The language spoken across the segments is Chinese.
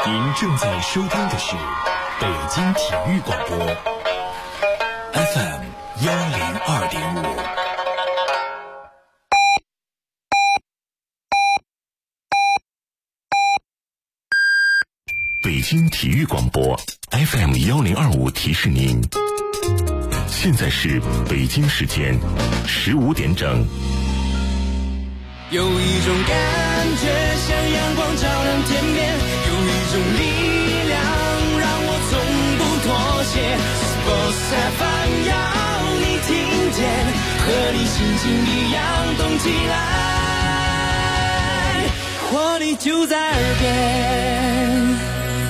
您正在收听的是北京体育广播 FM 102.5。北京体育广播 FM 1025提示您，现在是北京时间15点整。 有一种感觉像阳光照亮天边，有一种力量让我从不妥协。Sports FM 要你听见，和你心情一样动起来，活力就在耳边。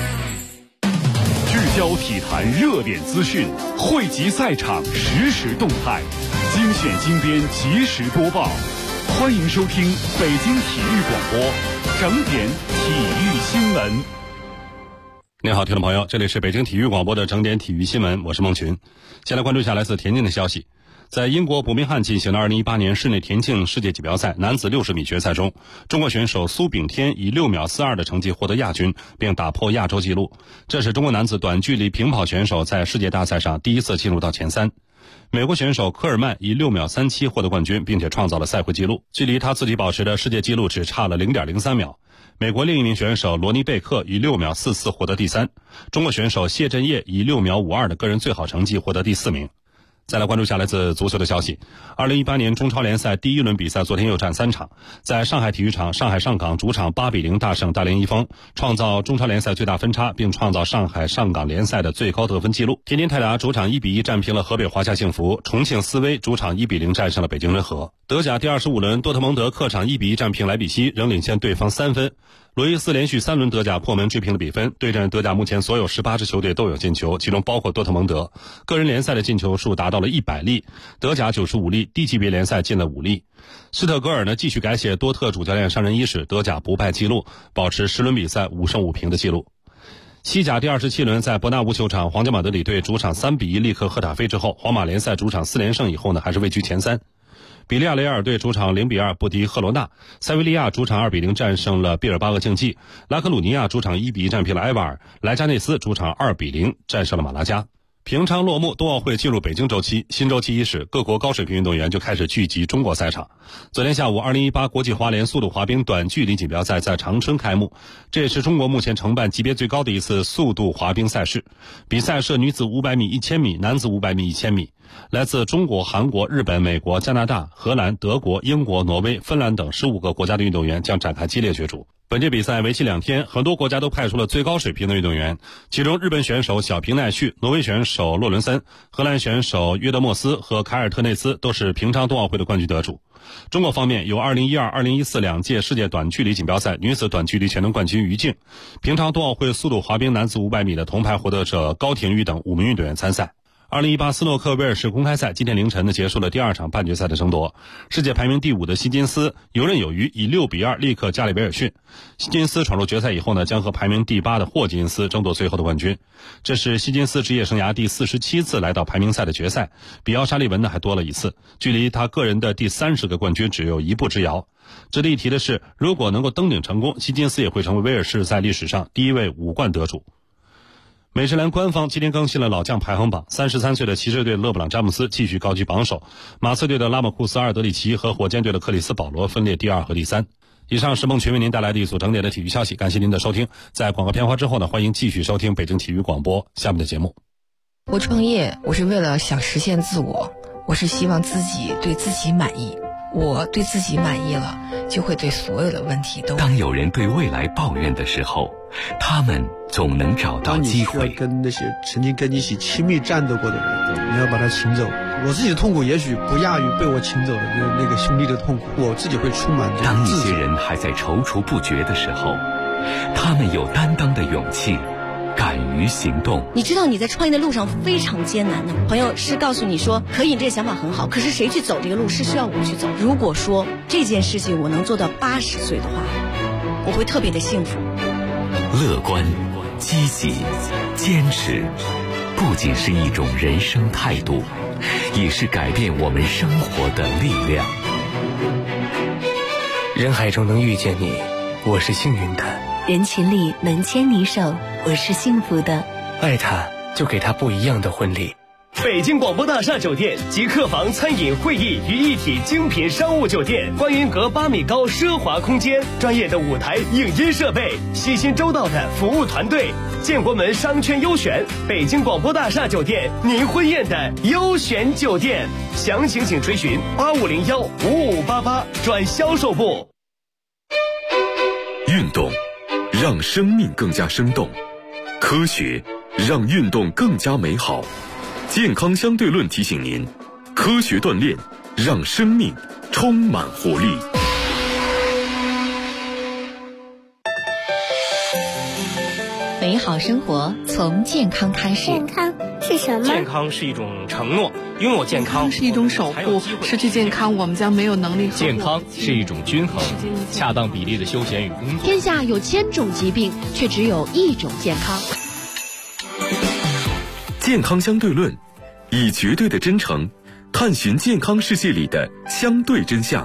聚焦体坛热点资讯，汇集赛场实时动态，精选精编及时播报。欢迎收听北京体育广播整点体育新闻。 您好，听众朋友，这里是北京体育广播的整点体育新闻，我是孟群。先来关注一下来自田径的消息。在英国伯明翰进行的2018年室内田径世界锦标赛男子60米决赛中，中国选手苏炳添以6秒42的成绩获得亚军，并打破亚洲纪录。这是中国男子短距离平跑选手在世界大赛上第一次进入到前3。美国选手科尔曼以6秒37获得冠军，并且创造了赛会纪录，距离他自己保持的世界纪录只差了 0.03 秒。美国另一名选手罗尼贝克以6秒44获得第3。中国选手谢震业以6秒52的个人最好成绩获得第4名。再来关注下来自足球的消息。2018年中超联赛第1轮比赛昨天又战3场，在上海体育场，上海上港主场8比0大胜大连一丰，创造中超联赛最大分差，并创造上海上港联赛的最高得分纪录。天津泰达主场1比1战平了河北华夏幸福，重庆斯威主场1比0战胜了北京人和。德甲第25轮，多特蒙德客场1比1战平莱比锡，仍领先对方3分。罗伊斯连续3轮德甲破门追平了比分。对阵德甲目前所有18支球队都有进球，其中包括多特蒙德。个人联赛的进球数达到了100粒，德甲95粒，低级别联赛进了5粒。斯特格尔呢继续改写多特主教练上任伊始德甲不败纪录，保持10轮比赛5胜5平的纪录。西甲第27轮，在伯纳乌球场，皇家马德里队主场3比1力克赫塔菲之后，皇马联赛主场4连胜以后呢，还是位居前3。比利亚雷亚尔队主场0比2不敌赫罗纳，塞维利亚主场2比0战胜了毕尔巴鄂竞技，拉科鲁尼亚主场1比1战平了埃瓦尔，莱加内斯主场2比0战胜了马拉加。平昌落幕，冬奥会进入北京周期，新周期伊始，各国高水平运动员就开始聚集中国赛场。昨天下午，2018国际滑联速度滑冰短距离锦标赛在长春开幕，这也是中国目前承办级别最高的一次速度滑冰赛事。比赛设女子500米、1000米，男子500米、1000米。来自中国、韩国、日本、美国、加拿大、荷兰、德国、英国、挪威、芬兰等15个国家的运动员将展开激烈角逐。本届比赛为期2天，很多国家都派出了最高水平的运动员，其中日本选手小平奈绪、挪威选手洛伦森、荷兰选手约德莫斯和凯尔特内斯都是平昌冬奥会的冠军得主。中国方面有2012、2014两届世界短距离锦标赛女子短距离全能冠军于静，平昌冬奥会速度滑冰男子500米的铜牌获得者高廷宇等5名运动员参赛。2018斯诺克威尔士公开赛今天凌晨结束了第2场半决赛的争夺，世界排名第5的希金斯游刃有余，以6比2力克加里维尔逊。希金斯闯入决赛以后呢，将和排名第8的霍金斯争夺最后的冠军。这是希金斯职业生涯第47次来到排名赛的决赛，比奥沙利文呢还多了1次，距离他个人的第30个冠军只有1步之遥。值得一提的是，如果能够登顶成功，希金斯也会成为威尔士在历史上第1位5冠得主。美职联官方今天更新了老将排行榜，33岁的骑士队勒布朗詹姆斯继续高居榜首，马刺队的拉莫库斯阿尔德里奇和火箭队的克里斯保罗分列第2和第3。以上是孟群为您带来的一组整点的体育消息，感谢您的收听。在广告片花之后呢，欢迎继续收听北京体育广播下面的节目。 我创业，我是为了想实现自我，我是希望自己对自己满意。我对自己满意了，就会对所有的问题都。 当有人对未来抱怨的时候，他们总能找到机会。 当你需要跟那些曾经跟你一起亲密战斗过的人，你要把他请走。我自己的痛苦也许不亚于被我请走的那个兄弟的痛苦，我自己会充满这个当一自责。 些人还在踌躇不决的时候，他们有担当的勇气，敢于行动。 你知道你在创业的路上非常艰难的，朋友是告诉你说可以，这个想法很好，可是谁去走这个路是需要我去走。如果说这件事情我能做到80岁的话，我会特别的幸福。 乐观、积极、坚持，不仅是一种人生态度，也是改变我们生活的力量。 人海中能遇见你，我是幸运的。 人群里能牵你手，我是幸福的。 爱他，就给他不一样的婚礼。 北京广播大厦酒店集客房、餐饮、会议于一体精品商务酒店，观云阁8米高奢华空间，专业的舞台、影音设备，细心周到的服务团队，建国门商圈优选，北京广播大厦酒店，您婚宴的优选酒店。详情请垂询8501-5588转销售部。 运动让生命更加生动，科学让运动更加美好。健康相对论提醒您，科学锻炼让生命充满活力。 美好生活从健康开始。 健康是什么？ 健康是一种承诺，拥有健康是一种守护，失去健康我们将没有能力呵护。 健康是一种均衡，恰当比例的休闲与工作。 天下有1000种疾病，却只有1种健康。 健康相对论，以绝对的真诚探寻健康世界里的相对真相。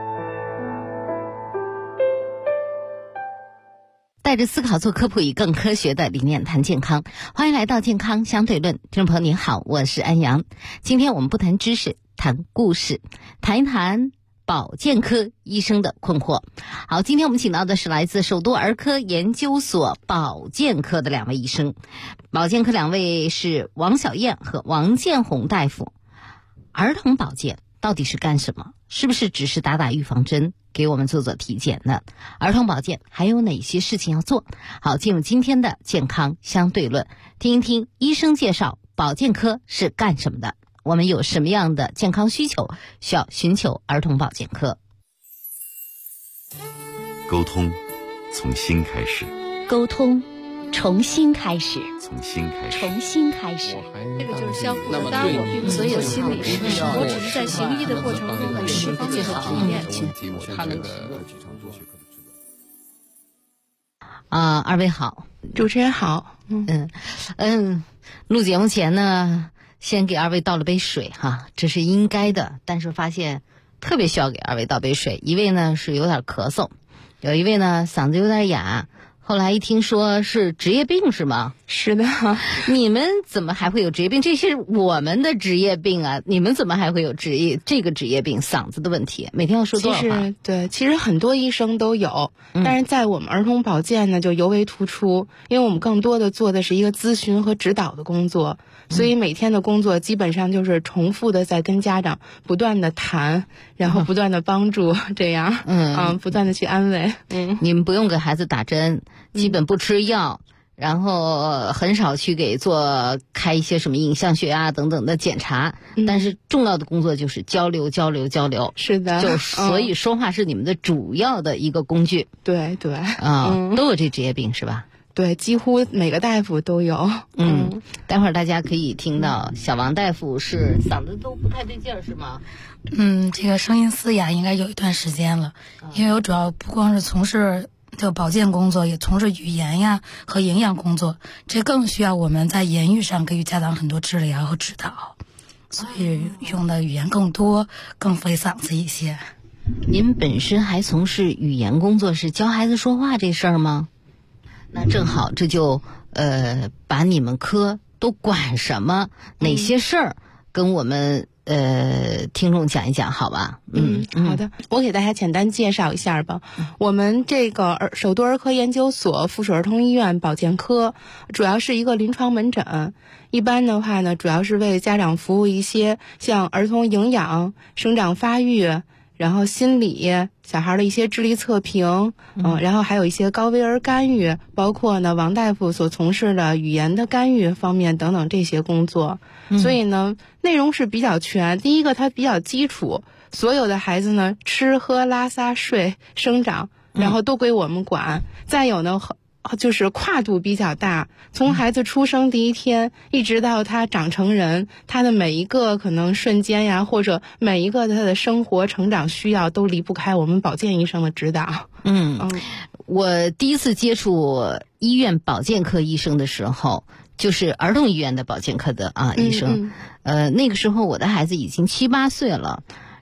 带着思考做科普，以更科学的理念谈健康。欢迎来到健康相对论，听众朋友您好，我是安阳。今天我们不谈知识，谈故事，谈一谈保健科医生的困惑。好，今天我们请到的是来自首都儿科研究所保健科的2位医生。保健科2位是王小燕和王建红大夫。儿童保健到底是干什么？是不是只是打打预防针，给我们做做体检呢？儿童保健还有哪些事情要做？好，进入今天的健康相对论，听一听医生介绍保健科是干什么的，我们有什么样的健康需求需要寻求儿童保健科。 沟通从心开始， 沟通重新开始， 从心开始， 重新开始。 这个就是相互的搭伙，所以有心理师，我只是在行医的过程中有这方面的体验。 他那个二位好。 主持人好。 录节目前呢，先给2位倒了杯水哈，这是应该的，但是发现特别需要给2位倒杯水。一位呢是有点咳嗽，有一位呢嗓子有点哑，后来一听说是职业病是吗？ 是的。 你们怎么还会有职业病？这是我们的职业病啊，你们怎么还会有这个职业病，嗓子的问题？每天要说多少话？ 其实很多医生都有，但是在我们儿童保健呢就尤为突出，因为我们更多的做的是一个咨询和指导的工作，所以每天的工作基本上就是重复的在跟家长不断的谈，然后不断的帮助，这样不断的去安慰。 你们不用给孩子打针，基本不吃药，然后很少去给开一些什么影像学啊等等的检查，但是重要的工作就是交流。 是的， 所以说话是你们的主要的一个工具。 对都有这职业病是吧？ 对，几乎每个大夫都有。 待会儿大家可以听到小王大夫是嗓子都不太对劲儿是吗？ 这个声音嘶哑应该有一段时间了，因为我主要不光是从事这个保健工作，也从事语言呀和营养工作，这更需要我们在言语上给予家长很多治疗和指导，所以用的语言更多，更费嗓子一些。 您本身还从事语言工作，是教孩子说话这事儿吗？那正好，这就把你们科都管什么，哪些事儿，跟我们听众讲一讲，好吧？ 好的，我给大家简单介绍一下吧。我们这个首都儿科研究所附属儿童医院保健科，主要是一个临床门诊。一般的话呢，主要是为家长服务一些像儿童营养、生长发育，然后心理、小孩的一些智力测评，然后还有一些高危儿干预，包括呢王大夫所从事的语言的干预方面等等这些工作。所以呢，内容是比较全。第一个，它比较基础，所有的孩子呢吃喝拉撒睡生长，然后都归我们管。再有呢，就是跨度比较大，从孩子出生第一天一直到他长成人，他的每一个可能瞬间呀，或者每一个他的生活成长需要都离不开我们保健医生的指导。 我第一次接触医院保健科医生的时候，就是儿童医院的保健科的医生。那个时候我的孩子已经7、8岁了，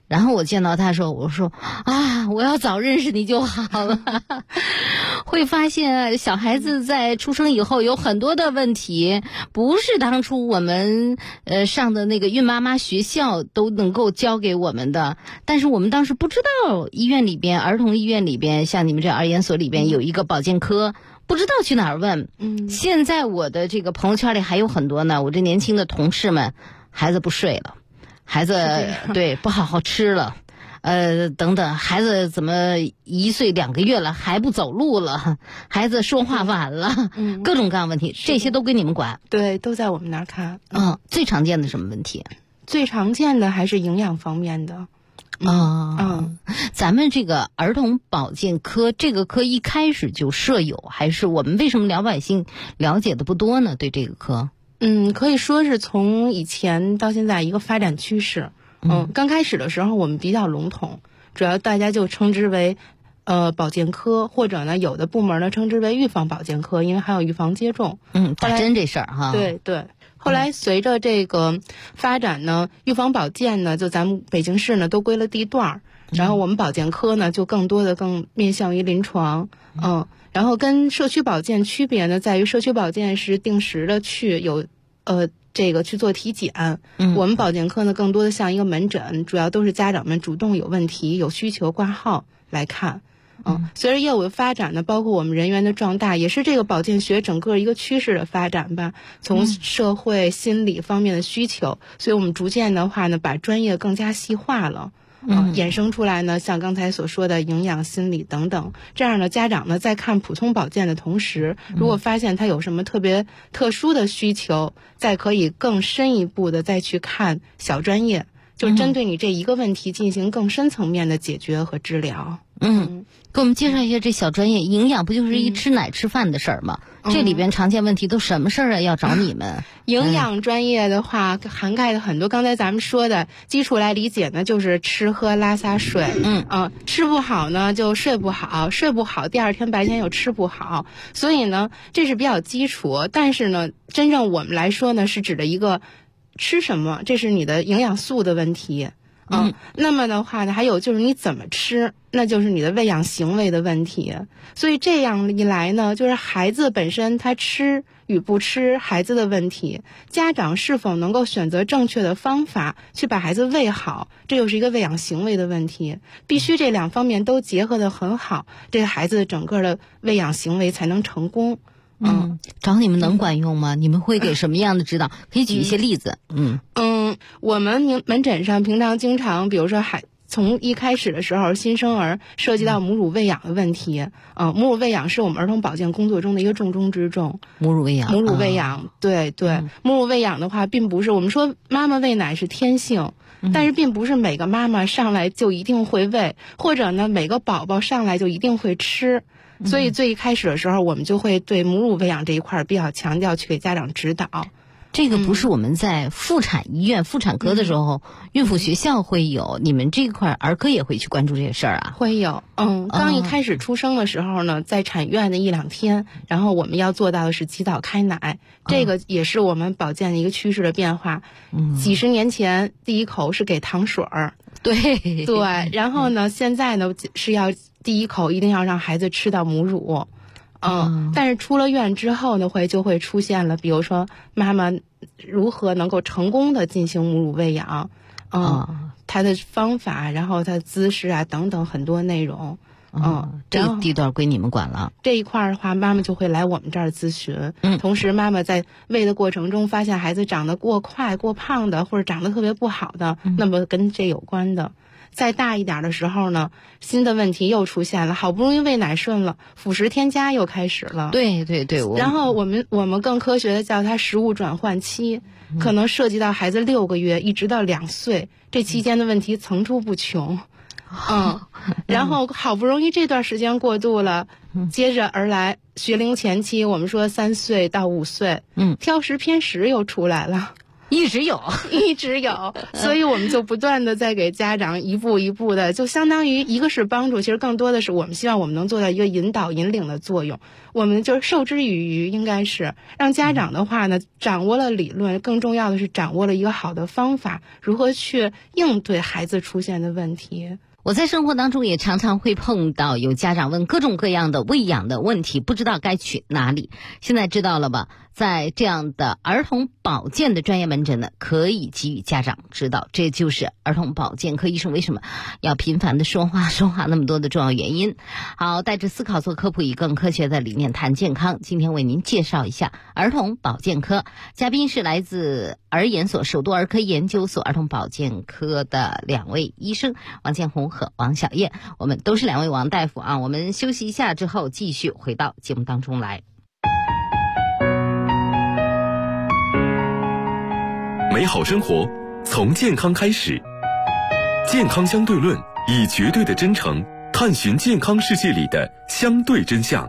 然后我见到他说，我说啊，我要早认识你就好了。会发现小孩子在出生以后有很多的问题，不是当初我们上的那个孕妈妈学校都能够教给我们的。但是我们当时不知道医院里边，儿童医院里边，像你们这儿研所里边有一个保健科，不知道去哪儿问。现在我的这个朋友圈里还有很多呢，我这年轻的同事们，孩子不睡了，孩子对不好好吃了。等等，孩子怎么1岁2个月了还不走路了？孩子说话晚了，各种各样问题，这些都归你们管？ 对，都在我们那儿看。 最常见的什么问题？ 最常见的还是营养方面的。 咱们这个儿童保健科这个科一开始就设有，还是我们为什么老百姓了解的不多呢？对这个科？ 可以说是从以前到现在一个发展趋势。刚开始的时候我们比较笼统，主要大家就称之为保健科，或者呢有的部门呢称之为预防保健科，因为还有预防接种。 打针这事儿哈。 对对。后来随着这个发展呢，预防保健呢，就咱们北京市呢都归了地段，然后我们保健科呢就更面向于临床。然后跟社区保健区别呢，在于社区保健是定时的去去做体检。我们保健科呢更多的像一个门诊，主要都是家长们主动有问题有需求挂号来看。随着业务的发展呢，包括我们人员的壮大，也是这个保健学整个一个趋势的发展吧。从社会心理方面的需求，所以我们逐渐的话呢，把专业更加细化了。衍生出来呢，像刚才所说的营养、心理等等，这样呢，家长呢在看普通保健的同时，如果发现他有什么特别特殊的需求，再可以更深一步的再去看小专业，就针对你这一个问题进行更深层面的解决和治疗。 给我们介绍一下这小专业。营养不就是一吃奶吃饭的事儿吗？这里边常见问题都什么事儿啊？要找你们？ 营养专业的话，涵盖的很多。刚才咱们说的基础来理解呢，就是吃喝拉撒睡。吃不好呢就睡不好，睡不好第二天白天又吃不好，所以呢这是比较基础。但是呢，真正我们来说呢，是指的一个吃什么，这是你的营养素的问题。那么的话呢，还有就是你怎么吃，那就是你的喂养行为的问题。所以这样一来呢，就是孩子本身他吃与不吃孩子的问题，家长是否能够选择正确的方法去把孩子喂好，这又是一个喂养行为的问题。必须这两方面都结合得很好，这个孩子整个的喂养行为才能成功。 找你们能管用吗？你们会给什么样的指导？可以举一些例子。 我们门诊上平常经常，比如说从一开始的时候，新生儿涉及到母乳喂养的问题。母乳喂养是我们儿童保健工作中的一个重中之重。 母乳喂养，对对。母乳喂养的话，并不是我们说妈妈喂奶是天性，但是并不是每个妈妈上来就一定会喂，或者呢每个宝宝上来就一定会吃。所以最一开始的时候，我们就会对母乳喂养这一块比较强调，去给家长指导。 这个不是我们在妇产医院、妇产科的时候，孕妇学校会有，你们这块儿科也会去关注这个事儿啊？ 会有。刚一开始出生的时候呢，在产院的1-2天，然后我们要做到的是及早开奶，这个也是我们保健的一个趋势的变化。几十年前第一口是给糖水儿， 对， 然后呢，现在呢是要第一口一定要让孩子吃到母乳。但是出了院之后呢，就会出现了，比如说妈妈如何能够成功的进行母乳喂养，她的方法，然后她的姿势啊等等很多内容。 这个地段归你们管了。 这一块的话，妈妈就会来我们这儿咨询。同时妈妈在喂的过程中发现孩子长得过快、过胖的，或者长得特别不好的，那么跟这有关的。再大一点的时候呢，新的问题又出现了，好不容易喂奶顺了，辅食添加又开始了。 对， 然后我们更科学的叫它食物转换期，可能涉及到孩子6个月一直到2岁，这期间的问题层出不穷。然后好不容易这段时间过渡了，接着而来学龄前期，我们说3岁到5岁，挑食偏食又出来了。 一直有， 所以我们就不断的在给家长一步一步的，就相当于一个是帮助，其实更多的是我们希望我们能做到一个引导引领的作用。我们就是授之以渔，应该是让家长的话呢掌握了理论，更重要的是掌握了一个好的方法，如何去应对孩子出现的问题。 我在生活当中也常常会碰到有家长问各种各样的喂养的问题，不知道该去哪里。现在知道了吧？在这样的儿童保健的专业门诊呢，可以给予家长指导，这就是儿童保健科医生为什么要频繁的说话那么多的重要原因。好，带着思考做科普，以更科学的理念谈健康。今天为您介绍一下儿童保健科，嘉宾是来自儿研所首都儿科研究所儿童保健科的2位医生，王建红和王小燕，我们都是2位王大夫啊。我们休息一下之后，继续回到节目当中来。 美好生活从健康开始，健康相对论以绝对的真诚探寻健康世界里的相对真相。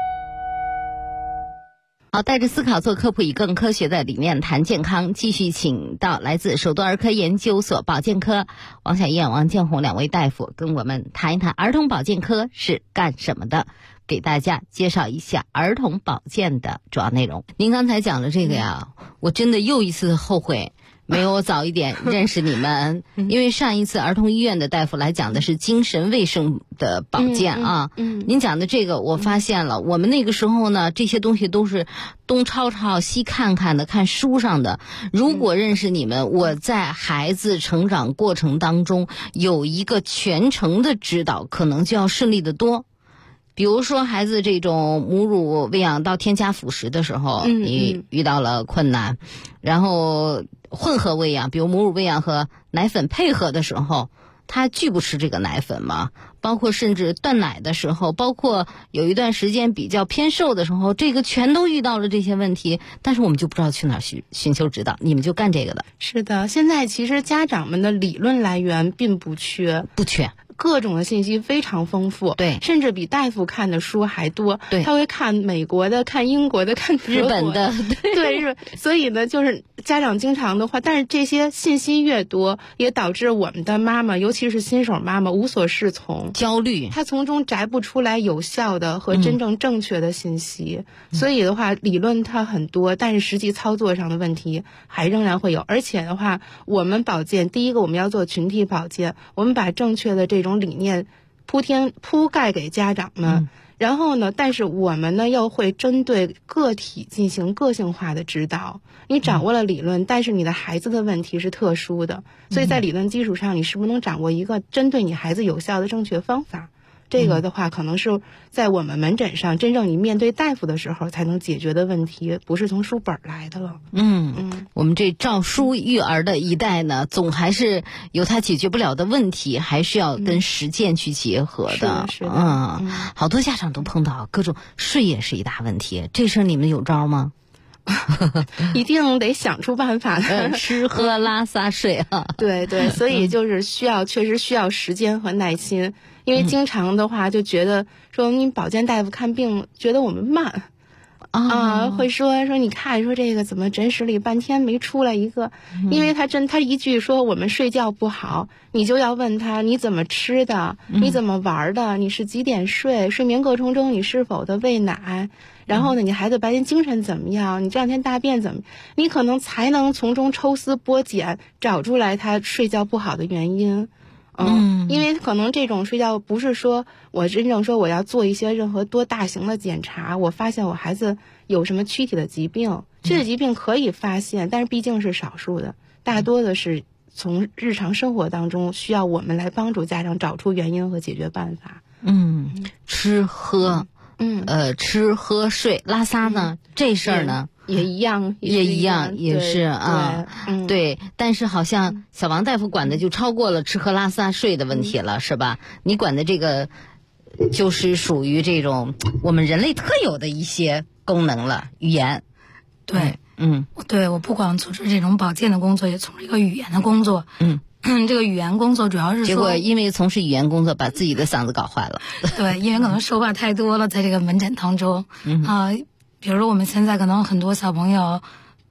好，带着思考做科普，以更科学的理念谈健康，继续请到来自首都儿科研究所保健科王小燕、王建红2位大夫跟我们谈一谈儿童保健科是干什么的，给大家介绍一下儿童保健的主要内容。您刚才讲了这个呀，我真的又一次后悔没有早一点认识你们，因为上一次儿童医院的大夫来讲的是精神卫生的保健啊。您讲的这个我发现了，我们那个时候呢，这些东西都是东抄抄西看看的，看书上的。如果认识你们，我在孩子成长过程当中有一个全程的指导，可能就要顺利得多。比如说孩子这种母乳喂养到添加辅食的时候，你遇到了困难，然后混合喂养，比如母乳喂养和奶粉配合的时候，他拒不吃这个奶粉嘛，包括甚至断奶的时候，包括有一段时间比较偏瘦的时候，这个全都遇到了这些问题，但是我们就不知道去哪儿寻求指导。你们就干这个的？ 是的，现在其实家长们的理论来源并不缺，各种的信息非常丰富， 对， 甚至比大夫看的书还多。 对， 他会看美国的、看英国的、看日本的， 对，所以呢，就是家长经常的话，但是这些信息越多，也导致我们的妈妈，尤其是新手妈妈无所适从， 焦虑， 她从中摘不出来有效的和真正正确的信息。所以的话，理论它很多，但是实际操作上的问题还仍然会有。而且的话，我们保健，第一个我们要做群体保健，我们把正确的这种理念铺盖给家长们，然后呢，但是我们呢又会针对个体进行个性化的指导。你掌握了理论，但是你的孩子的问题是特殊的，所以在理论基础上，你是不是能掌握一个针对你孩子有效的正确方法？这个的话，可能是在我们门诊上真正你面对大夫的时候才能解决的问题，不是从书本来的了。 我们这照书育儿的一代呢，总还是有他解决不了的问题，还是要跟实践去结合的。 是的， 好多家长都碰到各种睡也是一大问题，这事儿你们有招吗？ 一定得想出办法吃喝拉撒睡啊。 对，所以就是确实需要时间和耐心。因为经常的话就觉得说你保健大夫看病觉得我们慢会说你看说这个怎么诊室里半天没出来一个，因为他一句说我们睡觉不好，你就要问他你怎么吃的，你怎么玩的，你是几点睡，睡眠过程中你是否的喂奶，然后呢你孩子白天精神怎么样，你这两天大便怎么，你可能才能从中抽丝剥茧找出来他睡觉不好的原因。因为可能这种睡觉不是说我真正说我要做一些任何多大型的检查，我发现我孩子有什么躯体的疾病，躯体疾病可以发现，但是毕竟是少数的，大多的是从日常生活当中需要我们来帮助家长找出原因和解决办法。 吃喝吃喝睡拉撒呢，这事儿呢也一样， 也是啊，对，但是好像小王大夫管的就超过了吃喝拉撒睡的问题了，是吧？你管的这个就是属于这种我们人类特有的一些功能了，语言。 对，对，我不光从事这种保健的工作，也从事一个语言的工作。这个语言工作主要是说， 结果因为从事语言工作，把自己的嗓子搞坏了。 对，因为可能说话太多了，在这个门诊当中比如说我们现在可能很多小朋友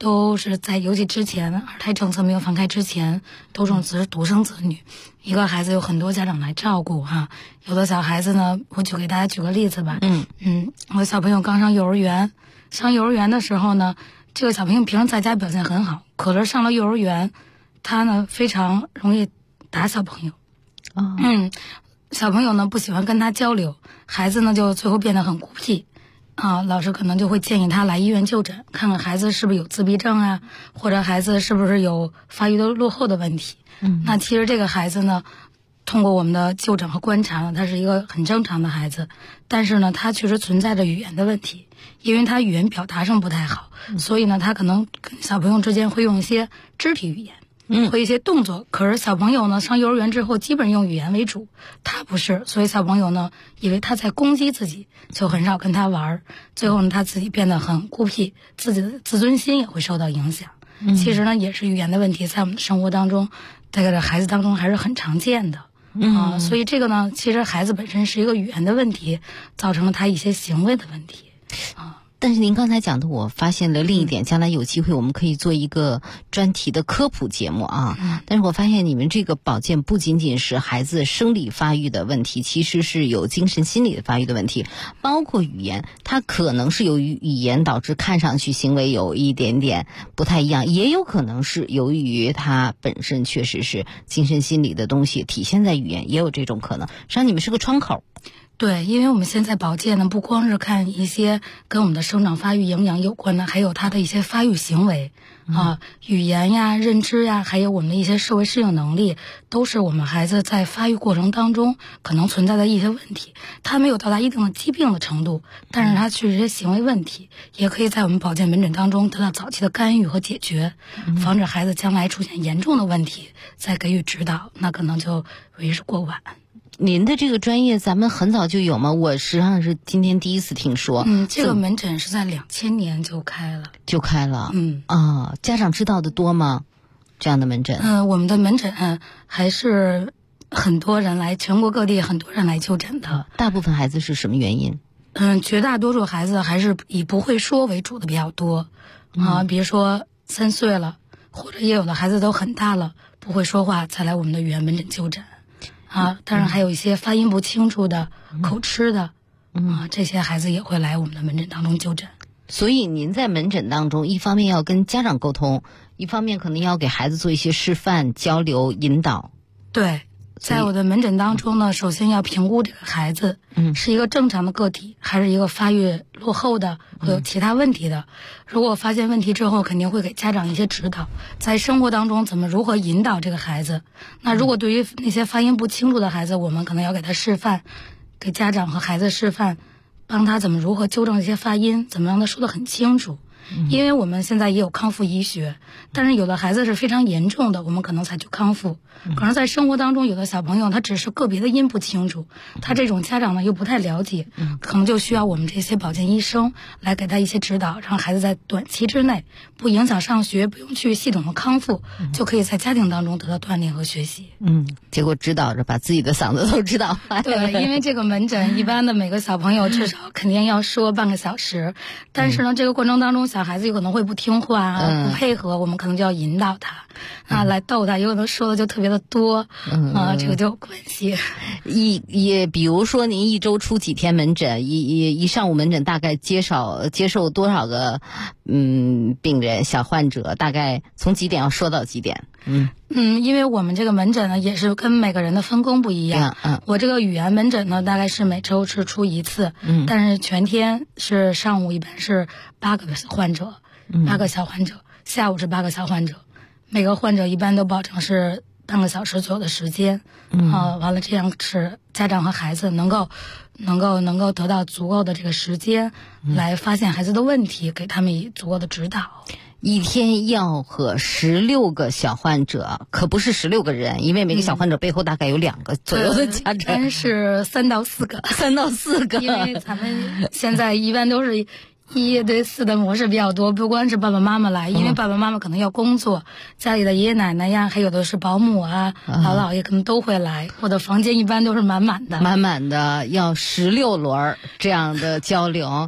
都是在尤其之前二胎政策没有放开之前，都是独生子女，一个孩子有很多家长来照顾哈。有的小孩子呢，我给大家举个例子吧。我小朋友刚上幼儿园，上幼儿园的时候呢，这个小朋友平时在家表现很好，可是上了幼儿园，他呢非常容易打小朋友。小朋友呢不喜欢跟他交流，孩子呢就最后变得很孤僻。老师可能就会建议他来医院就诊，看看孩子是不是有自闭症啊，或者孩子是不是有发育的落后的问题。那其实这个孩子呢，通过我们的就诊和观察呢，他是一个很正常的孩子，但是呢，他确实存在着语言的问题，因为他语言表达上不太好，所以呢，他可能跟小朋友之间会用一些肢体语言。会一些动作，可是小朋友呢上幼儿园之后基本用语言为主，他不是，所以小朋友呢以为他在攻击自己，就很少跟他玩，最后呢他自己变得很孤僻，自己的自尊心也会受到影响。其实呢也是语言的问题，在我们的生活当中，在这孩子当中还是很常见的。所以这个呢，其实孩子本身是一个语言的问题，造成了他一些行为的问题。 但是您刚才讲的，我发现了另一点，将来有机会我们可以做一个专题的科普节目啊。但是我发现你们这个保健不仅仅是孩子生理发育的问题，其实是有精神心理的发育的问题，包括语言，它可能是由于语言导致看上去行为有一点点不太一样，也有可能是由于它本身确实是精神心理的东西体现在语言，也有这种可能。实际上你们是个窗口。 对，因为我们现在保健呢，不光是看一些跟我们的生长发育营养有关的，还有他的一些发育行为语言呀、认知呀，还有我们的一些社会适应能力，都是我们孩子在发育过程当中可能存在的一些问题。他没有到达一定的疾病的程度，但是他确实一些行为问题，也可以在我们保健门诊当中得到早期的干预和解决，防止孩子将来出现严重的问题，再给予指导，那可能就为时过晚。 您的这个专业咱们很早就有吗？我实际上是今天第一次听说。 这个门诊是在2000年就开了。 家长知道的多吗？这样的门诊？ 我们的门诊还是很多人来，全国各地很多人来就诊的。 大部分孩子是什么原因？ 绝大多数孩子还是以不会说为主的比较多比如说3岁了，或者也有的孩子都很大了，不会说话才来我们的语言门诊就诊。当然还有一些发音不清楚的、口吃的，这些孩子也会来我们的门诊当中就诊。 所以您在门诊当中，一方面要跟家长沟通，一方面可能要给孩子做一些示范、交流、引导。 对，在我的门诊当中呢，首先要评估这个孩子，是一个正常的个体，还是一个发育落后的，会有其他问题的。如果发现问题之后，肯定会给家长一些指导，在生活当中如何引导这个孩子。那如果对于那些发音不清楚的孩子，我们可能要给他示范，给家长和孩子示范，帮他如何纠正一些发音，怎么让他说得很清楚。因为我们现在也有康复医学，但是有的孩子是非常严重的，我们可能采取康复。可能在生活当中，有的小朋友他只是个别的音不清楚，他这种家长呢又不太了解，可能就需要我们这些保健医生来给他一些指导，让孩子在短期之内不影响上学，不用去系统的康复，就可以在家庭当中得到锻炼和学习。 结果指导着把自己的嗓子都指导坏了。 对，因为这个门诊一般的每个小朋友至少肯定要说半个小时，但是呢这个过程当中小孩子有可能会不听话不配合，我们可能就要引导他来逗他，有可能说的就特别的多这个就有关系。 也比如说您一周出几天门诊，一上午门诊大概接受多少个病人小患者，大概从几点要说到几点？ 因为我们这个门诊呢也是跟每个人的分工不一样。我这个语言门诊呢大概是每周是出一次，但是全天是上午一般是8个患者，8个小患者，下午是8个小患者，每个患者一般都保证是半个小时左右的时间。完了这样是家长和孩子能够得到足够的这个时间来发现孩子的问题，给他们以足够的指导。 一天要和16个小患者，可不是16个人，因为每个小患者背后大概有2个左右的家长。 是3到4个 ，3到4个。 因为咱们现在一般都是1对4的模式比较多，不光是爸爸妈妈来，因为爸爸妈妈可能要工作，家里的爷爷奶奶呀，还有的是保姆姥姥爷可能都会来，我的房间一般都是满满的， 要16轮这样的交流。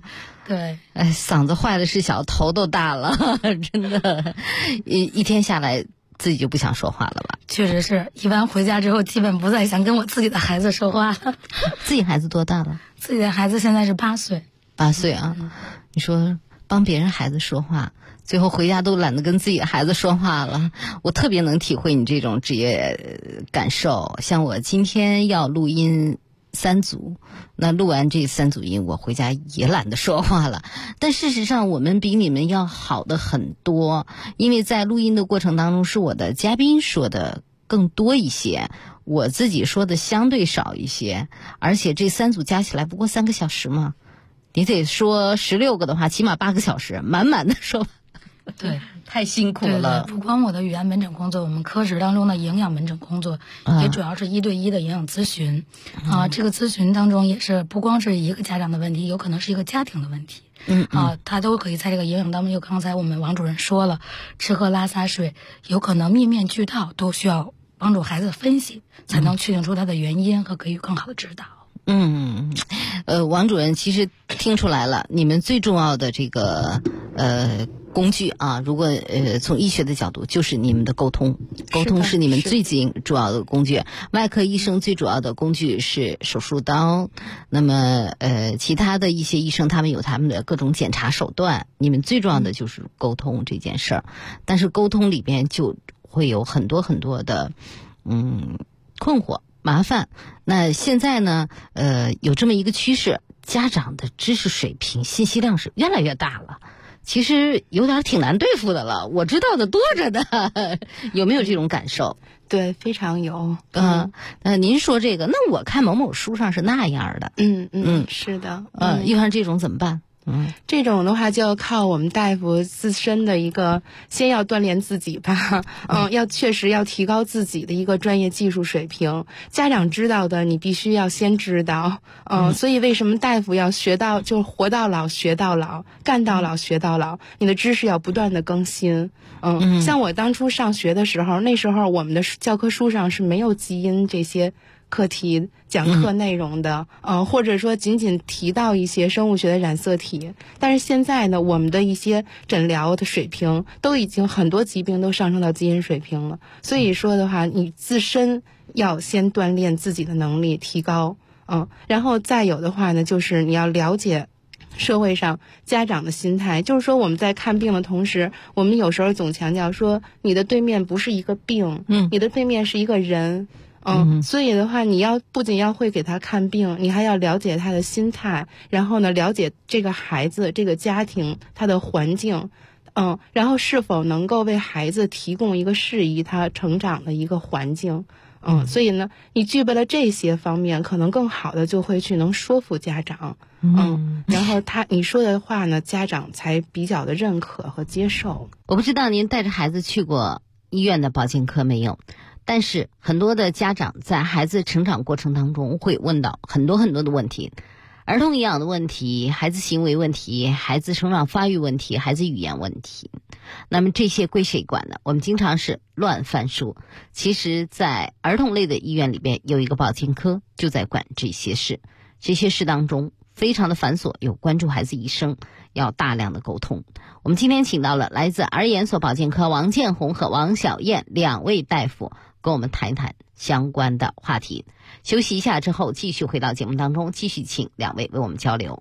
对， 嗓子坏的是小，头都大了，真的，一天下来自己就不想说话了吧？ 确实是，一般回家之后基本不再想跟我自己的孩子说话了。 自己孩子多大了？ 自己的孩子现在是8岁。 8岁啊，你说帮别人孩子说话，最后回家都懒得跟自己的孩子说话了。我特别能体会你这种职业感受。像我今天要录音3组，那录完这3组音，我回家也懒得说话了。但事实上我们比你们要好的很多，因为在录音的过程当中是我的嘉宾说的更多一些，我自己说的相对少一些，而且这3组加起来不过3个小时嘛，你得说16个的话，起码8个小时，满满的说。 对， 太辛苦了。 对，不光我的语言门诊工作，我们科室当中的营养门诊工作，也主要是1对1的营养咨询。这个咨询当中也是不光是一个家长的问题，有可能是一个家庭的问题。他都可以在这个营养当中，就刚才我们王主任说了，吃喝拉撒睡有可能面面俱到，都需要帮助孩子分析，才能确定出它的原因和给予更好的指导。 王主任其实听出来了，你们最重要的这个工具啊，如果从医学的角度，就是你们的沟通，沟通是你们最主要的工具。外科医生最主要的工具是手术刀，那么其他的一些医生他们有他们的各种检查手段，你们最重要的就是沟通这件事儿。但是沟通里边就会有很多很多的困惑麻烦。那现在呢有这么一个趋势，家长的知识水平信息量是越来越大了，其实有点挺难对付的了，我知道的多着的。有没有这种感受？ 对，非常有。 您说这个，那我看某某书上是那样的。 是的。 遇上这种怎么办？ 这种的话就要靠我们大夫自身的一个，先要锻炼自己吧，要确实要提高自己的一个专业技术水平。家长知道的，你必须要先知道，所以为什么大夫要学到，就是活到老学到老，干到老学到老，你的知识要不断的更新。像我当初上学的时候，那时候我们的教科书上是没有基因这些课题讲课内容的，或者说仅仅提到一些生物学的染色体。但是现在呢，我们的一些诊疗的水平都已经很多疾病都上升到基因水平了。所以说的话，你自身要先锻炼自己的能力，提高，然后再有的话呢，就是你要了解社会上家长的心态。就是说我们在看病的同时，我们有时候总强调说，你的对面不是一个病，你的对面是一个人。所以的话，你不仅要会给他看病，你还要了解他的心态，然后呢，了解这个孩子、这个家庭他的环境，然后是否能够为孩子提供一个适宜他成长的一个环境。所以呢，你具备了这些方面，可能更好的就会去能说服家长，然后你说的话呢，家长才比较的认可和接受。 我不知道您带着孩子去过医院的保健科没有？但是很多的家长在孩子成长过程当中会问到很多很多的问题，儿童营养的问题，孩子行为问题，孩子成长发育问题，孩子语言问题。那么这些归谁管呢？我们经常是乱翻书。其实在儿童类的医院里边有一个保健科就在管这些事，这些事当中非常的繁琐，有关注孩子一生，要大量的沟通。我们今天请到了来自儿研所保健科王建红和王小燕2位大夫，跟我们谈一谈相关的话题。休息一下之后，继续回到节目当中，继续请2位为我们交流。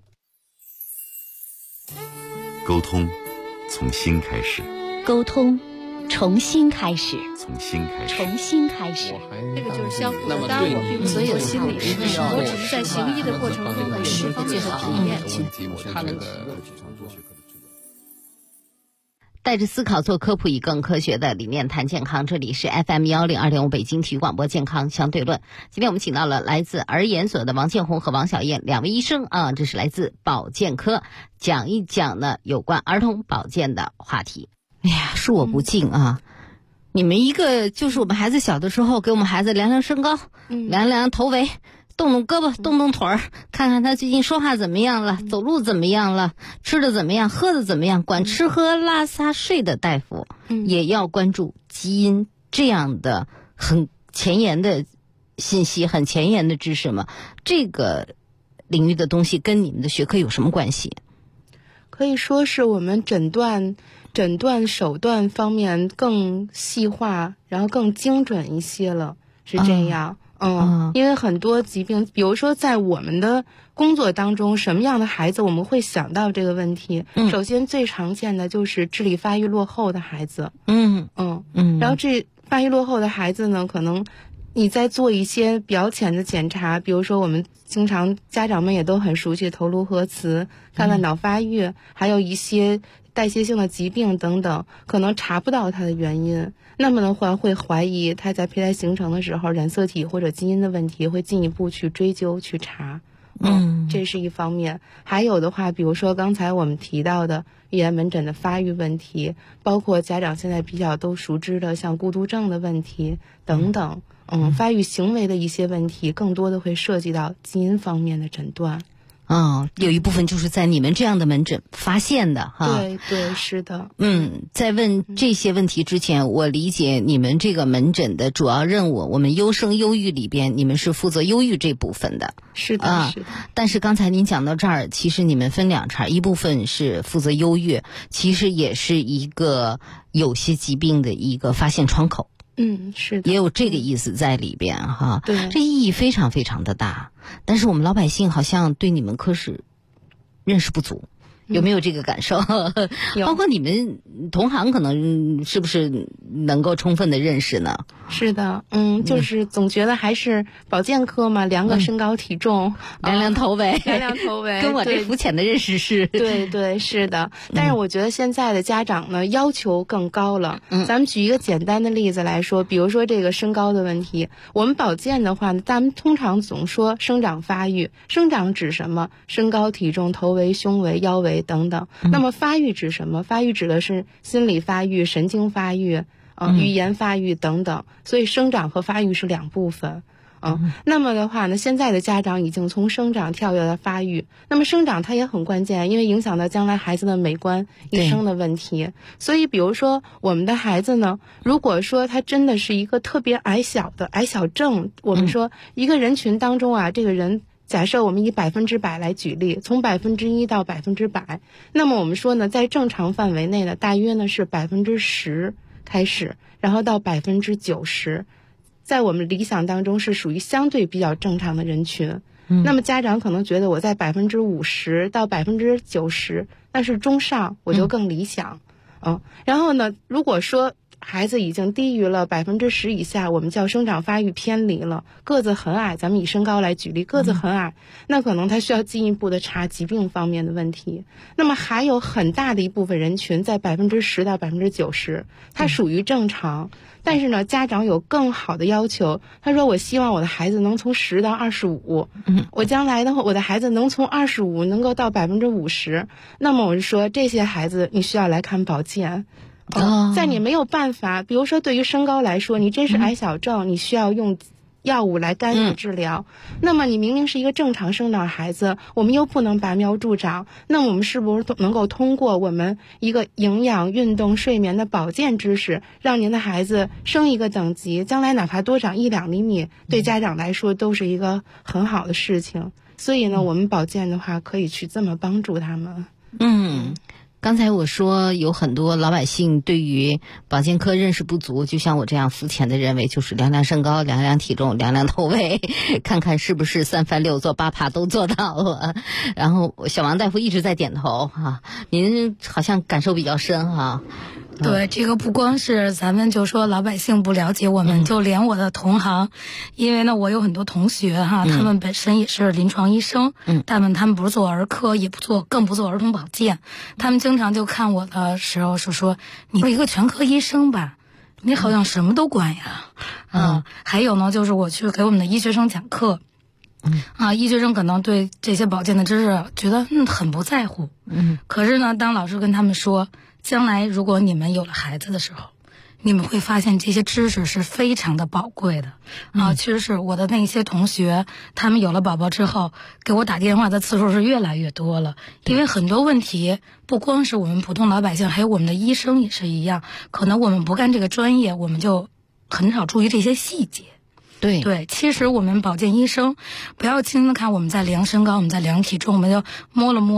沟通从心开始， 沟通重新开始， 从心开始， 重新开始。 这个就是相互的，当然我并不是做心理师，我只是在行医的过程中的释放这个体验。 他那个带着思考做科普，以更科学的理念谈健康。这里是 FM102.5 北京体育广播健康相对论。今天我们请到了来自儿研所的王建红和王小燕2位医生啊，这是来自保健科，讲一讲呢有关儿童保健的话题。哎呀，恕我不敬啊！你们一个就是我们孩子小的时候给我们孩子量量身高，量量头围，动动胳膊，动动腿儿，看看他最近说话怎么样了，走路怎么样了，吃的怎么样，喝的怎么样。管吃喝拉撒睡的大夫也要关注基因这样的很前沿的信息，很前沿的知识吗？这个领域的东西跟你们的学科有什么关系？ 可以说是我们诊断手段方面更细化，然后更精准一些了，是这样。因为很多疾病，比如说在我们的工作当中，什么样的孩子我们会想到这个问题？首先最常见的就是智力发育落后的孩子。然后这发育落后的孩子呢，可能你在做一些表浅的检查，比如说我们经常家长们也都很熟悉头颅核磁，看看脑发育，还有一些代谢性的疾病等等，可能查不到它的原因。那么的话，会怀疑他在胚胎形成的时候染色体或者基因的问题，会进一步去追究去查。这是一方面。还有的话，比如说刚才我们提到的语言门诊的发育问题，包括家长现在比较都熟知的像孤独症的问题等等。发育行为的一些问题，更多的会涉及到基因方面的诊断。 有一部分就是在你们这样的门诊发现的哈。 对，是的。 在问这些问题之前，我理解你们这个门诊的主要任务，我们优生优育里边，你们是负责优育这部分的。 是的，是的。 但是刚才您讲到这儿，其实你们分两茬，一部分是负责优育，其实也是一个有些疾病的一个发现窗口。 是的， 也有这个意思在里边哈。 对， 这意义非常非常的大，但是我们老百姓好像对你们科室认识不足，有没有这个感受？包括你们同行可能是不是能够充分的认识呢？ 是的，就是总觉得还是保健科嘛，量个身高体重， 量量头围，跟我这肤浅的认识是。 对，是的。但是我觉得现在的家长呢，要求更高了。咱们举一个简单的例子来说，比如说这个身高的问题，我们保健的话呢，咱们通常总说生长发育，生长指什么？身高、体重、头围、胸围、腰围等等。那么发育指什么？发育指的是心理发育、神经发育。语言发育等等，所以生长和发育是两部分。那么的话呢，现在的家长已经从生长跳跃到发育。那么生长它也很关键，因为影响到将来孩子的美观、一生的问题。所以比如说我们的孩子呢，如果说他真的是一个特别矮小的矮小症，我们说一个人群当中啊，这个人假设我们以100%来举例，从1%到100%，那么我们说呢，在正常范围内呢，大约呢是10%开始，然后到90%，在我们理想当中是属于相对比较正常的人群。那么家长可能觉得我在50%到90%，那是中上，我就更理想。然后呢，如果说孩子已经低于了10%以下，我们叫生长发育偏离了，个子很矮，咱们以身高来举例，个子很矮，那可能他需要进一步的查疾病方面的问题。那么还有很大的一部分人群在10%到90%，他属于正常。但是呢，家长有更好的要求，他说我希望我的孩子能从10到25，我将来的话，我的孩子能从25能够到50%，那么我是说这些孩子你需要来看保健。在你没有办法，比如说对于身高来说，你真是矮小症，你需要用药物来干预治疗。那么你明明是一个正常生长孩子，我们又不能拔苗助长，那么我们是不是能够通过我们一个营养、运动、睡眠的保健知识，让您的孩子升一个等级，将来哪怕多长1-2厘米，对家长来说都是一个很好的事情。所以呢，我们保健的话可以去这么帮助他们。 刚才我说有很多老百姓对于保健科认识不足，就像我这样肤浅的认为，就是量量身高、量量体重、量量头围，看看是不是3翻6坐8爬都做到了。然后小王大夫一直在点头哈，您好像感受比较深哈。 对，这个不光是咱们就说老百姓不了解我们，就连我的同行，因为呢我有很多同学哈，他们本身也是临床医生，但他们不是做儿科，也不做，更不做儿童保健，他们经常就看我的时候说你是一个全科医生吧，你好像什么都管呀。还有呢，就是我去给我们的医学生讲课。医学生可能对这些保健的知识觉得很不在乎，可是呢，当老师跟他们说，将来如果你们有了孩子的时候，你们会发现这些知识是非常的宝贵的。其实是我的那些同学，他们有了宝宝之后，给我打电话的次数是越来越多了，因为很多问题不光是我们普通老百姓，还有我们的医生也是一样，可能我们不干这个专业，我们就很少注意这些细节。对，其实我们保健医生不要轻轻的看我们在量身高，我们在量体重，我们就摸了摸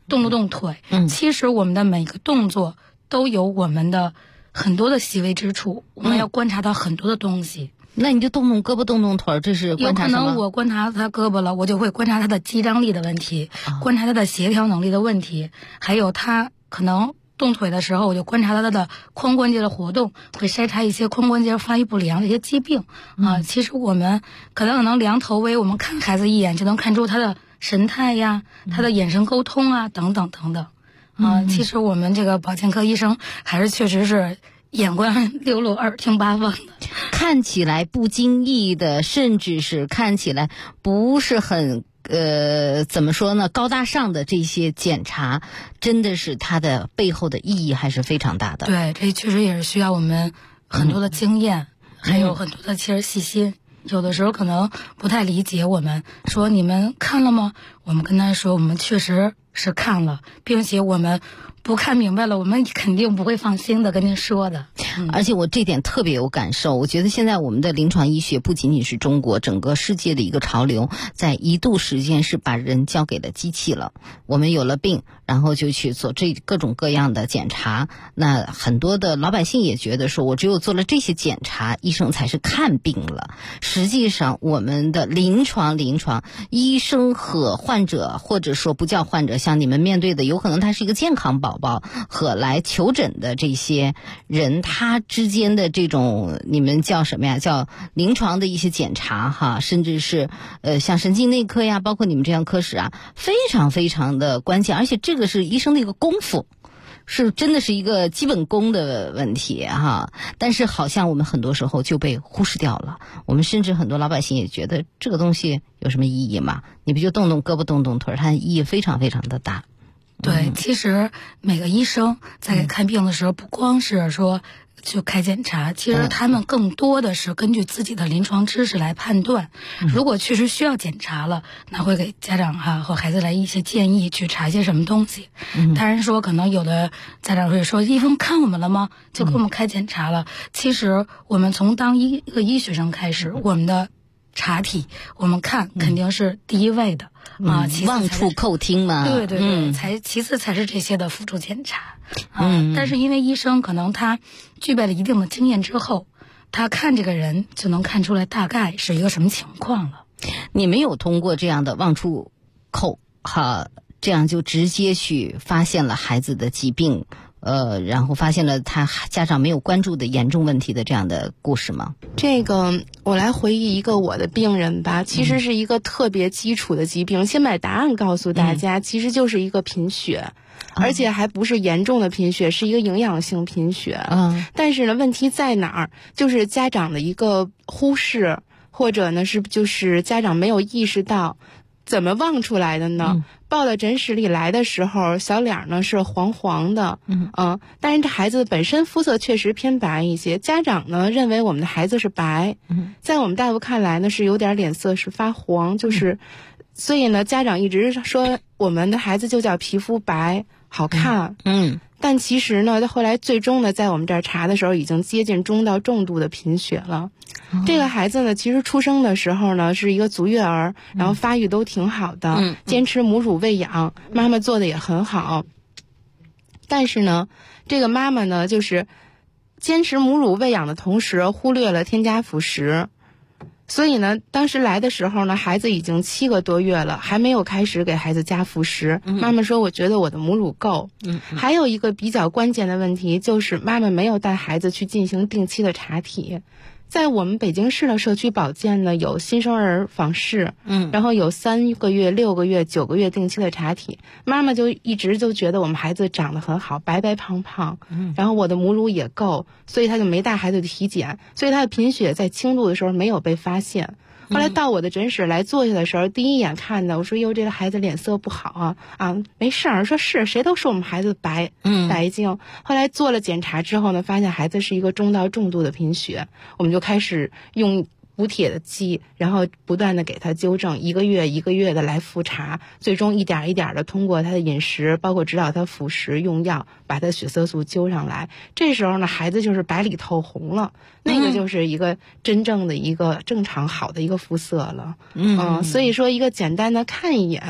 动不动腿。其实我们的每个动作都有我们的很多的细微之处，我们要观察到很多的东西。 那你就动动胳膊动动腿，这是观察什么？ 有可能我观察他胳膊了，我就会观察他的肌张力的问题，观察他的协调能力的问题，还有他可能动腿的时候，我就观察他的髋关节的活动，会筛查一些髋关节发育不良的一些疾病其实我们可能量头围，我们看孩子一眼就能看出他的神态呀，他的眼神沟通啊，等等等等其实我们这个保健科医生还是确实是眼观六路，耳听八方的。 看起来不经意的，甚至是看起来不是很怎么说呢，高大上的这些检查，真的是它的背后的意义还是非常大的。 对，这确实也是需要我们很多的经验，还有很多的其实细心。有的时候可能不太理解，我们说你们看了吗？我们跟他说我们确实是看了，并且我们不看明白了，我们肯定不会放心的跟您说的。 而且我这点特别有感受，我觉得现在我们的临床医学不仅仅是中国，整个世界的一个潮流，在一度时间是把人交给了机器了。我们有了病，然后就去做这各种各样的检查，那很多的老百姓也觉得说，我只有做了这些检查，医生才是看病了。实际上我们的临床医生和患者，或者说不叫患者，像你们面对的有可能他是一个健康宝宝和来求诊的这些人，他之间的这种你们叫什么呀，叫临床的一些检查哈，甚至是像神经内科呀，包括你们这样科室啊，非常非常的关键，而且这个是医生的一个功夫，是真的是一个基本功的问题哈，但是好像我们很多时候就被忽视掉了。我们甚至很多老百姓也觉得这个东西有什么意义吗？你不就动动胳膊动动腿，它意义非常非常的大。 对，其实每个医生在看病的时候，不光是说就开检查，其实他们更多的是根据自己的临床知识来判断。如果确实需要检查了，那会给家长和孩子来一些建议，去查一些什么东西。当然说可能有的家长会说，医生看我们了吗？就给我们开检查了。其实我们从当一个医学生开始，我们的查体我们看肯定是第一位的望触叩听嘛。 对对对，其次才是这些的辅助检查但是因为医生可能他具备了一定的经验之后，他看这个人就能看出来大概是一个什么情况了。 你没有通过这样的望触叩这样就直接去发现了孩子的疾病然后发现了他家长没有关注的严重问题的这样的故事吗？ 这个我来回忆一个我的病人吧，其实是一个特别基础的疾病，先把答案告诉大家，其实就是一个贫血，而且还不是严重的贫血，是一个营养性贫血。但是呢，问题在哪儿？就是家长的一个忽视，或者呢就是家长没有意识到。怎么望出来的呢？抱到诊室里来的时候，小脸呢是黄黄的，但是这孩子本身肤色确实偏白一些，家长呢认为我们的孩子是白，在我们大夫看来呢是有点脸色是发黄，所以呢家长一直说我们的孩子就叫皮肤白好看，但其实呢后来最终呢在我们这儿查的时候已经接近中到重度的贫血了。这个孩子呢其实出生的时候呢是一个足月儿，然后发育都挺好的，坚持母乳喂养，妈妈做的也很好。但是呢这个妈妈呢就是坚持母乳喂养的同时忽略了添加辅食，所以呢当时来的时候呢孩子已经7个多月了，还没有开始给孩子加辅食。妈妈说我觉得我的母乳够。还有一个比较关键的问题就是妈妈没有带孩子去进行定期的查体。在我们北京市的社区保健呢，有新生儿访视，然后有3个月、6个月、9个月定期的查体。妈妈就一直就觉得我们孩子长得很好，白白胖胖，然后我的母乳也够，所以她就没带孩子体检，所以她的贫血在轻度的时候没有被发现。后来到我的诊室来坐下的时候，第一眼看的，我说哟，这个孩子脸色不好没事儿，说是谁都说我们孩子白净。后来做了检查之后呢，发现孩子是一个中到重度的贫血，我们就开始用补铁的剂，然后不断的给他纠正，1个月1个月的来复查，最终一点一点的通过他的饮食，包括指导他辅食用药，把他血色素揪上来。这时候呢孩子就是白里透红了，那个就是一个真正的一个正常好的一个肤色了。所以说一个简单的看一眼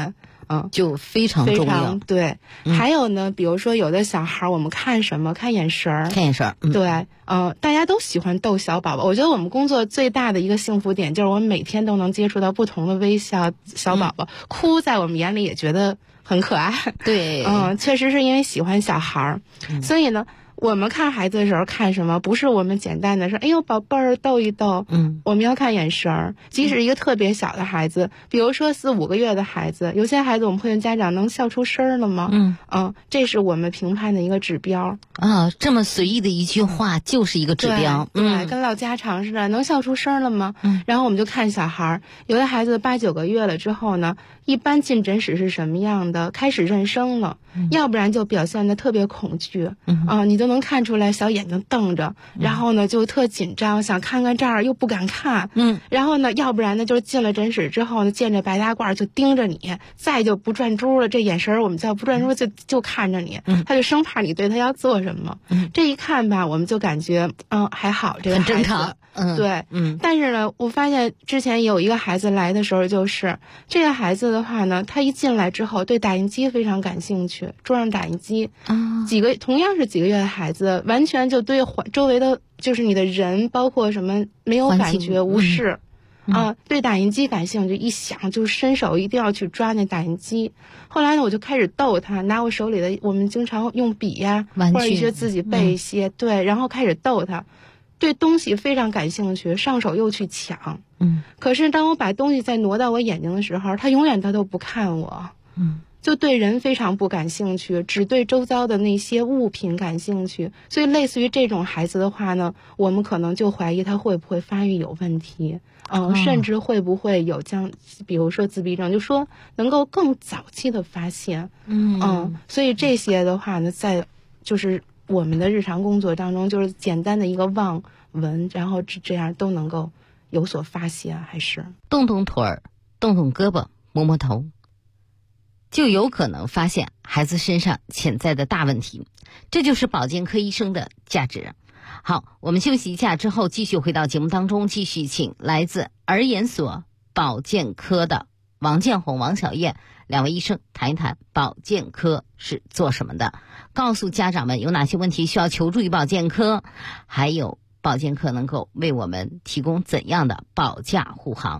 就非常重要。 对，还有呢，比如说有的小孩我们看什么？看眼神儿。 看眼神儿。 对，大家都喜欢逗小宝宝。我觉得我们工作最大的一个幸福点就是我们每天都能接触到不同的微笑小宝宝，哭在我们眼里也觉得很可爱。 对， 确实是因为喜欢小孩儿，所以呢。我们看孩子的时候看什么？不是我们简单的说，哎呦宝贝儿逗一逗，我们要看眼神儿。即使一个特别小的孩子，比如说4、5个月的孩子，有些孩子我们会问家长能笑出声儿了吗？这是我们评判的一个指标啊。这么随意的一句话就是一个指标， 对，跟唠家常似的，能笑出声了吗？然后我们就看小孩儿，有的孩子8、9个月了之后呢，一般进诊室是什么样的？开始认生了，要不然就表现得特别恐惧，你都能看出来小眼睛瞪着，然后呢就特紧张，想看看这儿又不敢看，然后呢要不然呢就是进了诊室之后呢，见着白大褂就盯着你，再就不转珠了，这眼神我们叫不转珠，就看着你，他就生怕你对他要做什么，这一看吧，我们就感觉还好，这个很正常。 对，但是呢，我发现之前有一个孩子来的时候，就是这个孩子的话呢，他一进来之后对打印机非常感兴趣，桌上打印机，同样是几个月的孩子，完全就对周围的就是你的人，包括什么没有感觉，无视。对打印机感兴趣，一想就伸手一定要去抓那打印机。后来呢，我就开始逗他，拿我手里的我们经常用笔呀，或者一些自己背一些，对，然后开始逗他。对东西非常感兴趣，上手又去抢。可是当我把东西再挪到我眼睛的时候，他永远都不看我。就对人非常不感兴趣，只对周遭的那些物品感兴趣。所以类似于这种孩子的话呢，我们可能就怀疑他会不会发育有问题，甚至会不会有比如说自闭症，就说能够更早期的发现。所以这些的话呢，在就是我们的日常工作当中，就是简单的一个望闻，然后这样都能够有所发现。还是动动腿儿，动动胳膊，摸摸头，就有可能发现孩子身上潜在的大问题，这就是保健科医生的价值。好，我们休息一下之后继续回到节目当中，继续请来自儿研所保健科的王建红、王小燕2位医生谈一谈保健科是做什么的，告诉家长们有哪些问题需要求助于保健科，还有保健科能够为我们提供怎样的保驾护航。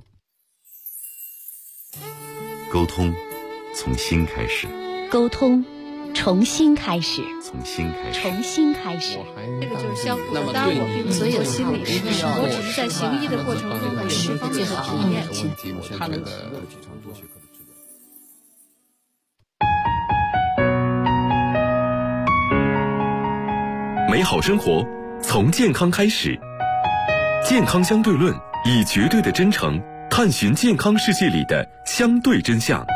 沟通从心开始， 沟通重新开始， 从心开始， 重新开始。 这个就是相互的，当然我并不是有心理师，我只是在行医的过程中有释放这个体验。 他们美好生活从健康开始，健康相对论以绝对的真诚探寻健康世界里的相对真相。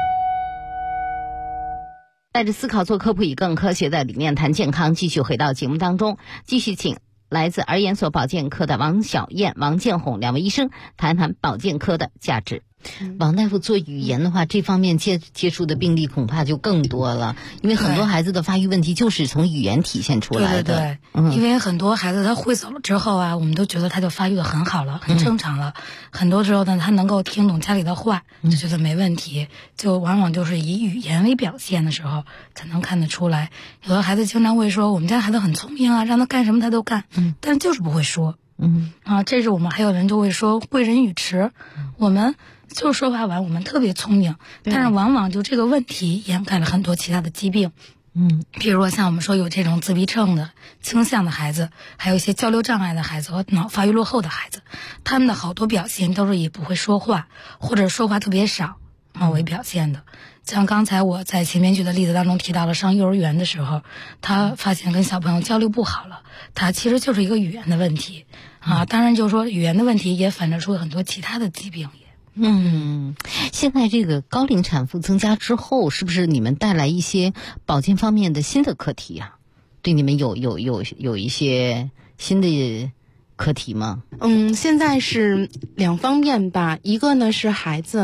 带着思考做科普，以更科学的理念谈健康，继续回到节目当中，继续请来自儿研所保健科的王小燕、王建红2位医生谈谈保健科的价值。王大夫做语言的话，这方面接触的病例恐怕就更多了，因为很多孩子的发育问题就是从语言体现出来的。 对，因为很多孩子他会走了之后啊，我们都觉得他就发育的很好了，很正常了。很多时候呢，他能够听懂家里的话，就觉得没问题，就往往就是以语言为表现的时候才能看得出来。有的孩子经常会说，我们家孩子很聪明啊，让他干什么他都干，但是就是不会说。这是我们还有人就会说贵人语迟，我们就说话完我们特别聪明，但是往往就这个问题掩盖了很多其他的疾病。比如说像我们说有这种自闭症的倾向的孩子，还有一些交流障碍的孩子和脑发育落后的孩子，他们的好多表现都是以不会说话或者说话特别少为表现的。像刚才我在前面举的例子当中提到了，上幼儿园的时候他发现跟小朋友交流不好了，他其实就是一个语言的问题当然就是说语言的问题也反射出很多其他的疾病。 现在这个高龄产妇增加之后，是不是你们带来一些保健方面的新的课题啊？对你们有一些新的课题吗？ 现在是2方面吧，一个呢是孩子，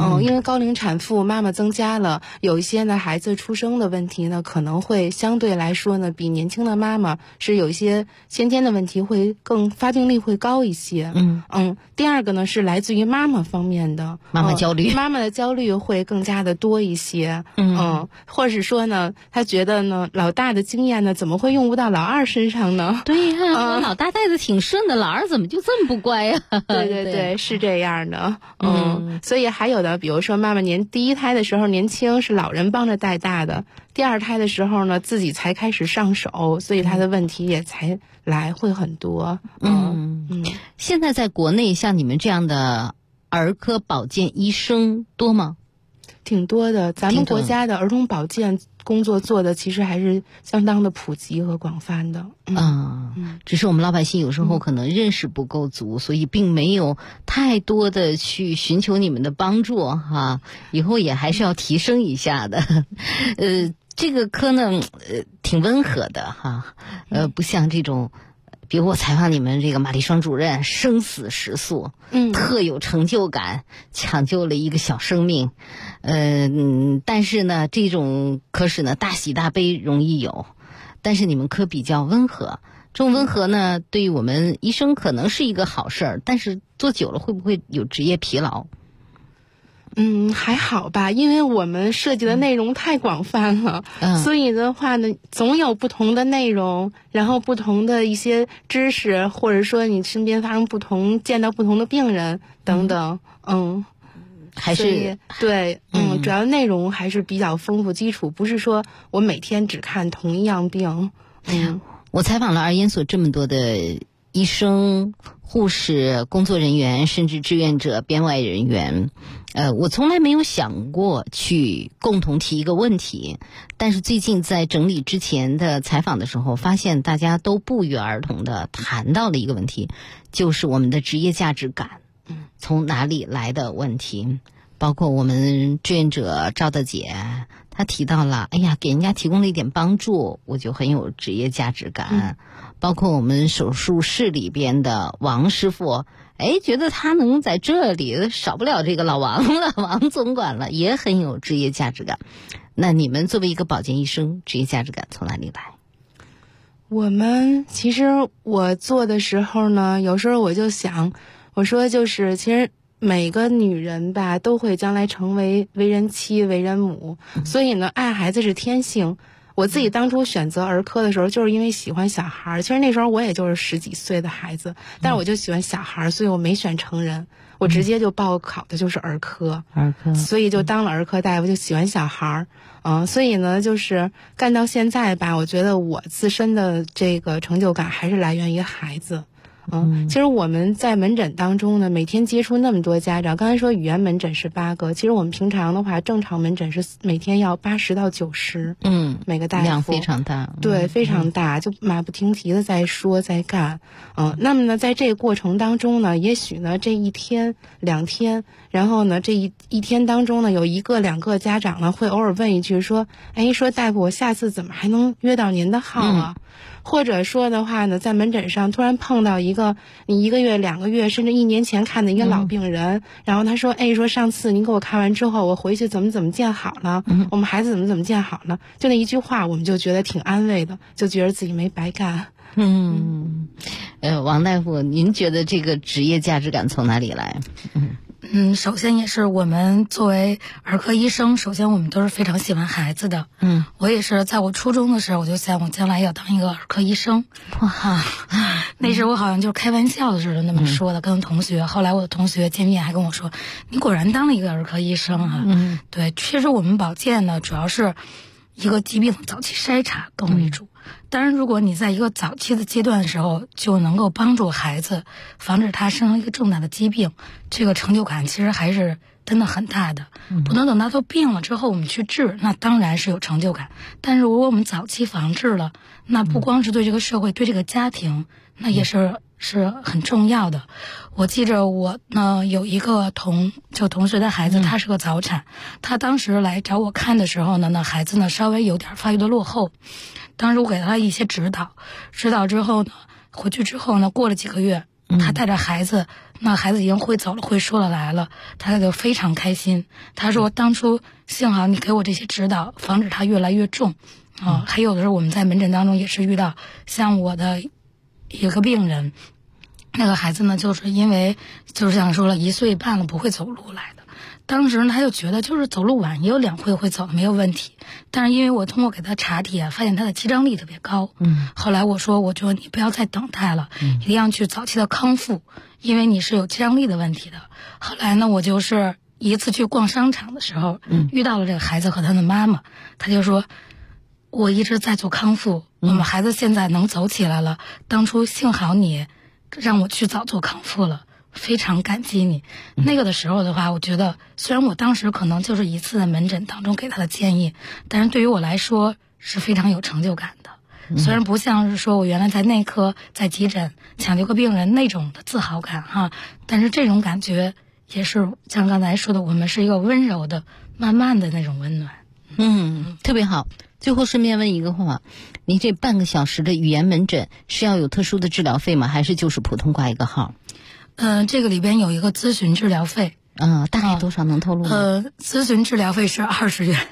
因为高龄产妇妈妈增加了，有一些呢孩子出生的问题呢，可能会相对来说呢，比年轻的妈妈是有一些先天的问题会更发病率会高一些。第二个呢是来自于妈妈方面的妈妈焦虑， 妈妈的焦虑会更加的多一些。或者是说呢，她觉得呢老大的经验呢怎么会用不到老二身上呢？ 对呀，我老大带的挺顺的，老二怎么就这么不乖呀？ 对，是这样的。所以还有的，比如说妈妈第一胎的时候年轻，是老人帮着带大的；第二胎的时候呢，自己才开始上手，所以她的问题也才来会很多。 现在在国内像你们这样的儿科保健医生多吗？ 挺多的，咱们国家的儿童保健工作做的其实还是相当的普及和广泛的。 只是我们老百姓有时候可能认识不够足，所以并没有太多的去寻求你们的帮助哈。以后也还是要提升一下的。这个科呢，挺温和的哈，不像这种。比如我采访你们这个马丽双主任，生死时速，特有成就感，抢救了一个小生命，但是呢，这种科室呢，大喜大悲容易有，但是你们科比较温和，这种温和呢，对于我们医生可能是一个好事儿，但是做久了会不会有职业疲劳？ 还好吧，因为我们设计的内容太广泛了，所以的话呢，总有不同的内容，然后不同的一些知识，或者说你身边发生见到不同的病人等等， 还是对，主要内容还是比较丰富，基础不是说我每天只看同一样病。 我采访了儿研所这么多的医生、护士、工作人员，甚至志愿者、编外人员，我从来没有想过去共同提一个问题，但是最近在整理之前的采访的时候，发现大家都不约而同的谈到了一个问题，就是我们的职业价值感从哪里来的问题。包括我们志愿者赵大姐，她提到了，哎呀，给人家提供了一点帮助，我就很有职业价值感。包括我们手术室里边的王师傅，觉得他能在这里少不了这个老王了，王总管了，也很有职业价值感。那你们作为一个保健医生，职业价值感从哪里来？ 其实我做的时候呢，有时候我就想，我说就是其实每个女人吧，都会将来成为为人妻、为人母，所以呢，爱孩子是天性。我自己当初选择儿科的时候，就是因为喜欢小孩。其实那时候我也就是10几岁的孩子，但是我就喜欢小孩，所以我没选成人，我直接就报考的就是儿科。所以就当了儿科大夫，就喜欢小孩。所以呢，就是干到现在吧，我觉得我自身的这个成就感还是来源于孩子。其实我们在门诊当中呢，每天接触那么多家长，刚才说语言门诊是8个，其实我们平常的话，正常门诊是每天要80到90，每个大夫量非常大， 对，非常大，就马不停蹄的在说在干。那么呢，在这个过程当中呢，也许呢这1天2天，然后呢这一天当中呢，有1个2个家长呢会偶尔问一句说，说大夫，我下次怎么还能约到您的号啊？或者说的话呢，在门诊上突然碰到一个你1个月、2个月甚至1年前看的一个老病人，然后他说，说上次您给我看完之后，我回去怎么见好了，我们孩子怎么见好了，就那一句话，我们就觉得挺安慰的，就觉得自己没白干。 王大夫，您觉得这个职业价值感从哪里来？ 首先也是我们作为儿科医生，首先我们都是非常喜欢孩子的。我也是在我初中的时候，我就想我将来要当一个儿科医生。那时候我好像就是开玩笑似的那么说的，跟同学。后来我的同学见面还跟我说，你果然当了一个儿科医生啊。对，确实我们保健呢，主要是一个疾病的早期筛查更为主。当然，如果你在一个早期的阶段的时候就能够帮助孩子，防止他生一个重大的疾病，这个成就感其实还是真的很大的。不能等到他病了之后我们去治，那当然是有成就感。但是如果我们早期防治了，那不光是对这个社会，对这个家庭，那也是很重要的。我记着我呢有一个同学的孩子，他是个早产，他当时来找我看的时候呢，那孩子呢稍微有点发育的落后。当时我给他一些指导之后呢，回去之后呢，过了几个月， 他带着孩子，那孩子已经会走了，会说了来了，他就非常开心。他说当初幸好你给我这些指导，防止他越来越重。还有的时候我们在门诊当中也是遇到，像我的一个病人，那个孩子呢，就是因为就是像说了1岁半了不会走路来的，当时他就觉得就是走路晚也有2回会走没有问题，但是因为我通过给他查体发现他的肌张力特别高。后来我说你不要再等待了，一定要去早期的康复，因为你是有肌张力的问题的。后来呢，我就是一次去逛商场的时候，遇到了这个孩子和他的妈妈，他就说我一直在做康复，我们孩子现在能走起来了，当初幸好你让我去早做康复了，非常感激你。那个的时候的话，我觉得虽然我当时可能就是一次的门诊当中给他的建议，但是对于我来说是非常有成就感的。虽然不像是说我原来在内科在急诊抢救个病人那种的自豪感但是这种感觉也是像刚才说的，我们是一个温柔的慢慢的那种温暖。 特别好。最后顺便问一个话，您这半个小时的语言门诊是要有特殊的治疗费吗？还是就是普通挂一个号？ 这个里边有一个咨询治疗费。 大概多少能透露吗？ 咨询治疗费是20元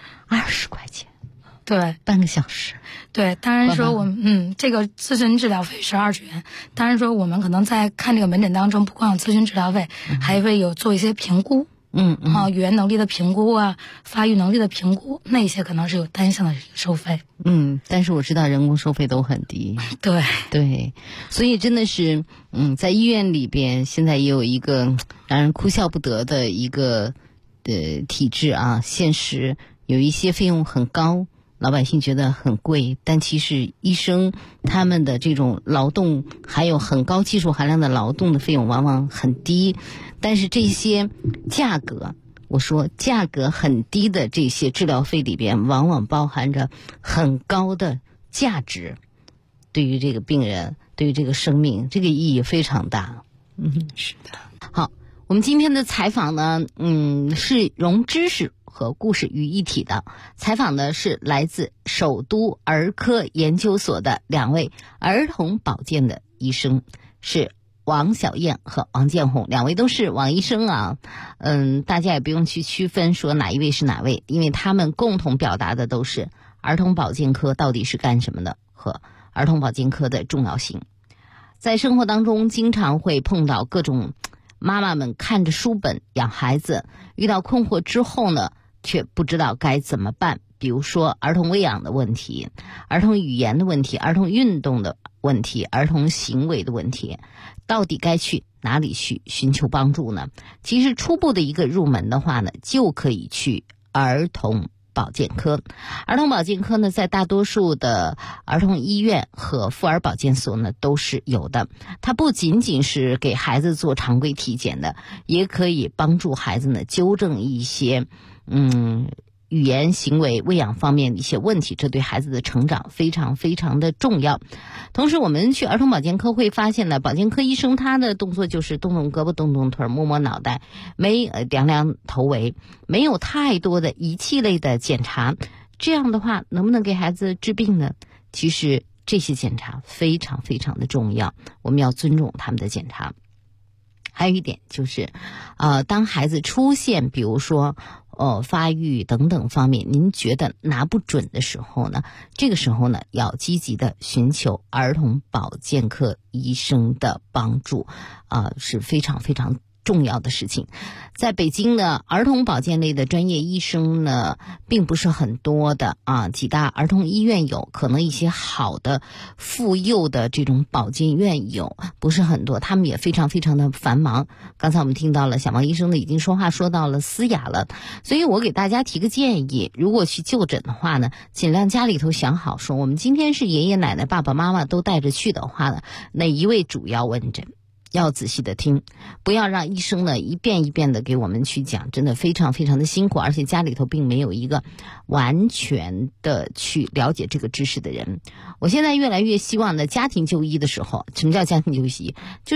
，20块钱。 对， 半个小时。 对，当然说我们这个咨询治疗费是20元。当然说我们可能在看这个门诊当中，不光有咨询治疗费，还会有做一些评估。语言能力的评估发育能力的评估，那些可能是有单项的收费。 但是我知道人工收费都很低。对，所以真的是在医院里边现在也有一个让人哭笑不得的一个体制现实有一些费用很高，老百姓觉得很贵，但其实医生他们的这种劳动还有很高技术含量的劳动的费用往往很低，但是这些价格很低的这些治疗费里边往往包含着很高的价值，对于这个病人，对于这个生命，这个意义非常大。 是的。 好，我们今天的采访呢是融知识和故事于一体的。采访的是来自首都儿科研究所的2位儿童保健的医生，是王小燕和王建红，2位都是王医生大家也不用去区分说哪一位是哪位，因为他们共同表达的都是儿童保健科到底是干什么的和儿童保健科的重要性。在生活当中经常会碰到各种妈妈们看着书本养孩子，遇到困惑之后呢，却不知道该怎么办。比如说儿童喂养的问题，儿童语言的问题，儿童运动的问题，儿童行为的问题，到底该去哪里去寻求帮助呢？其实初步的一个入门的话呢，就可以去儿童保健科。儿童保健科呢，在大多数的儿童医院和妇儿保健所呢都是有的。它不仅仅是给孩子做常规体检的，也可以帮助孩子呢纠正一些语言行为喂养方面的一些问题，这对孩子的成长非常非常的重要。同时我们去儿童保健科会发现呢，保健科医生他的动作就是动动胳膊动动腿摸摸脑袋，量量头围，没有太多的仪器类的检查。这样的话能不能给孩子治病呢？其实这些检查非常非常的重要，我们要尊重他们的检查。还有一点就是当孩子出现比如说发育等等方面您觉得拿不准的时候呢，这个时候呢要积极的寻求儿童保健科医生的帮助是非常非常重要的事情。在北京呢，儿童保健类的专业医生呢并不是很多的几大儿童医院有，可能一些好的妇幼的这种保健院有，不是很多，他们也非常非常的繁忙。刚才我们听到了小王医生呢已经说话说到了嘶哑了，所以我给大家提个建议，如果去就诊的话呢，尽量家里头想好说我们今天是爷爷奶奶爸爸妈妈都带着去的话呢，哪一位主要问诊，要仔细的听，不要让医生呢一遍一遍的给我们去讲，真的非常非常的辛苦，而且家里头并没有一个完全的去了解这个知识的人。我现在越来越希望呢，家庭就医的时候，什么叫家庭就医？就是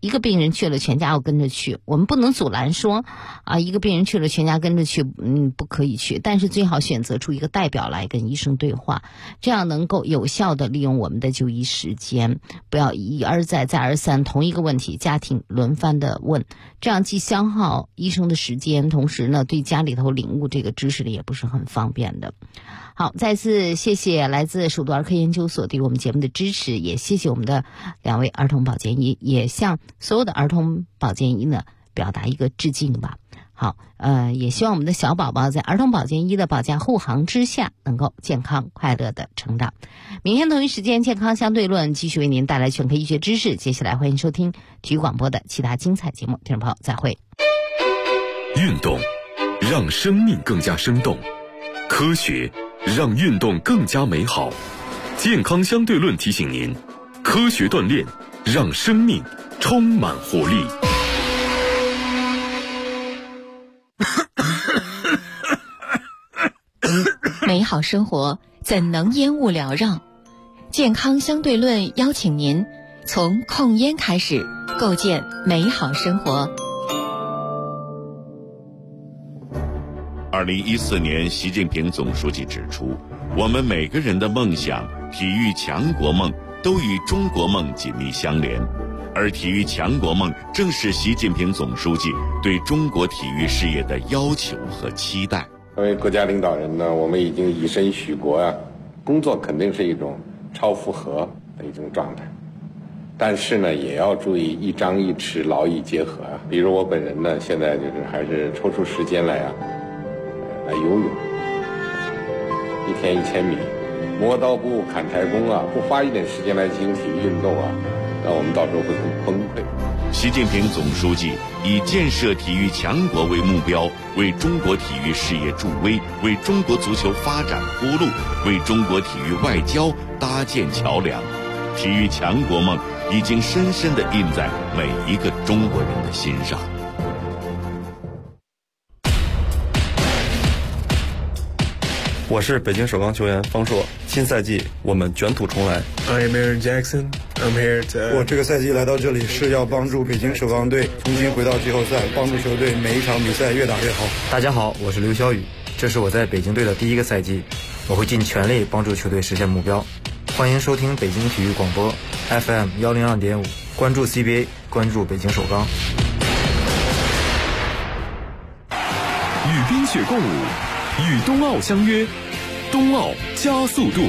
一个病人去了，全家要跟着去。我们不能阻拦说一个病人去了，全家跟着去，不可以去。但是最好选择出一个代表来跟医生对话，这样能够有效的利用我们的就医时间，不要一而再再而三同一个问题家庭轮番的问，这样既消耗医生的时间，同时呢对家里头领悟这个知识的也不是很方便的。好，再次谢谢来自首都儿科研究所对我们节目的支持，也谢谢我们的2位儿童保健医，也向所有的儿童保健医呢表达一个致敬吧。好，也希望我们的小宝宝在儿童保健医的保驾护航之下，能够健康快乐的成长。明天同一时间，健康相对论继续为您带来全科医学知识。接下来欢迎收听体育广播的其他精彩节目，听众朋友再会。 运动让生命更加生动，科学让运动更加美好。健康相对论提醒您，科学锻炼让生命充满活力。 美好生活怎能烟雾缭绕？健康相对论邀请您从控烟开始，构建美好生活。 2014年，习近平总书记指出，我们每个人的梦想、体育强国梦都与中国梦紧密相连，而体育强国梦正是习近平总书记对中国体育事业的要求和期待。 作为国家领导人呢，我们已经以身许国啊，工作肯定是一种超负荷的一种状态，但是呢，也要注意一张一弛，劳逸结合啊。比如我本人呢，现在就是还是抽出时间来游泳，1天1000米，磨刀不误砍柴工啊，不花一点时间来进行体育运动啊，那我们到时候会很崩溃。 习近平总书记以建设体育强国为目标，为中国体育事业助威，为中国足球发展铺路，为中国体育外交搭建桥梁。体育强国梦已经深深地印在每一个中国人的心上。 我是北京首钢球员方硕，新赛季我们卷土重来。 I'm Aaron Jackson. I'm here to. 我这个赛季来到这里是要帮助北京首钢队重新回到季后赛，帮助球队每一场比赛越打越好。 大家好，我是刘晓宇，这是我在北京队的第一个赛季，我会尽全力帮助球队实现目标。欢迎收听北京体育广播 FM 102.5，关注 CBA， 关注北京首钢。 与冰雪共舞，与冬奥相约，冬奥加速度。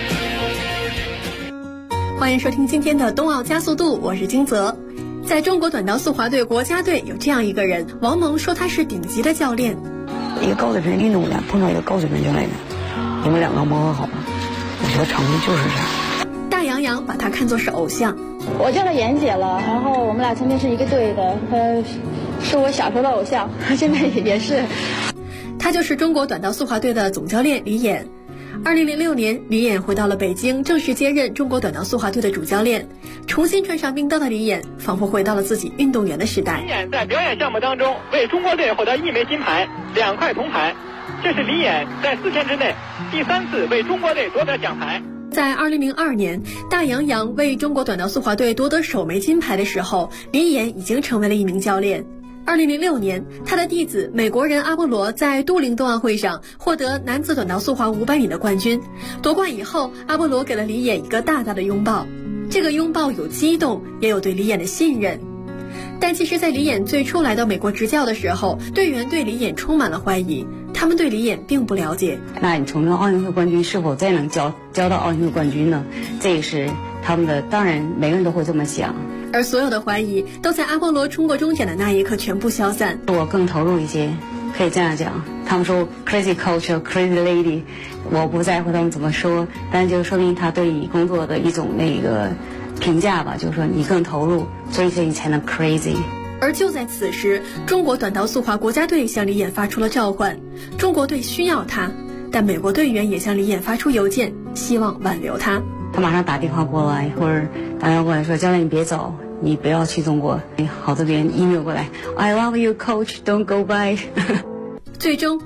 欢迎收听今天的冬奥加速度，我是金泽。在中国短道速滑队国家队有这样一个人，王蒙说他是顶级的教练。 一个高水平运动员碰到一个高水平教练员，你们两个磨合好了，我觉得成绩就是这样。 大杨洋把他看作是偶像。 我叫他妍姐了，然后我们俩曾经是一个队的，是我小时候的偶像，现在也是。 他就是中国短道速滑队的总教练李演。2006年，李演回到了北京，正式接任中国短道速滑队的主教练。重新穿上冰刀的李演，仿佛回到了自己运动员的时代。 李演在表演项目当中为中国队获得1枚金牌、2块铜牌，这是李演在4天之内第3次为中国队夺得奖牌。 在2002年，大杨洋为中国短道速滑队夺得首枚金牌的时候，李演已经成为了一名教练。2006年，他的弟子美国人阿波罗在都灵冬奥会上获得男子短道速滑500米的冠军。夺冠以后，阿波罗给了李演一个大大的拥抱，这个拥抱有激动，也有对李演的信任。但其实在李演最初来到美国执教的时候，队员对李演充满了怀疑，他们对李演并不了解。 那你从这奥运会冠军是否再能教到奥运会冠军呢？这也是他们的，当然每个人都会这么想。 而所有的怀疑都在阿波罗冲过终点的那一刻全部消散。 我更投入一些，可以这样讲。他们说 crazy coach crazy lady， 我不在乎他们怎么说，但就说明他对你工作的一种那个评价吧，就是说你更投入，所以这你才能 crazy。 而就在此时，中国短道速滑国家队向李演发出了召唤，中国队需要他，但美国队员也向李演发出邮件，希望挽留他。 他马上打电话过来，或者打电话过来说：“教练，你别走，你不要去中国。”好多人 email 过来 ，I love you, coach, don't go by 。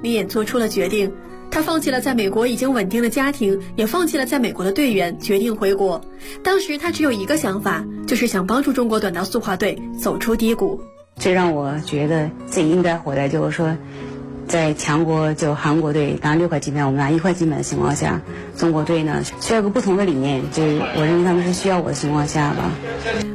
最终，李演做出了决定， 他放弃了在美国已经稳定的家庭，也放弃了在美国的队员，决定回国。当时他只有一个想法，就是想帮助中国短道速滑队走出低谷。 最让我觉得自己应该回来，就是说在强国就韩国队拿6块金牌，我们拿1块金牌的情况下，中国队呢需要一个不同的理念，就是我认为他们是需要我的情况下吧。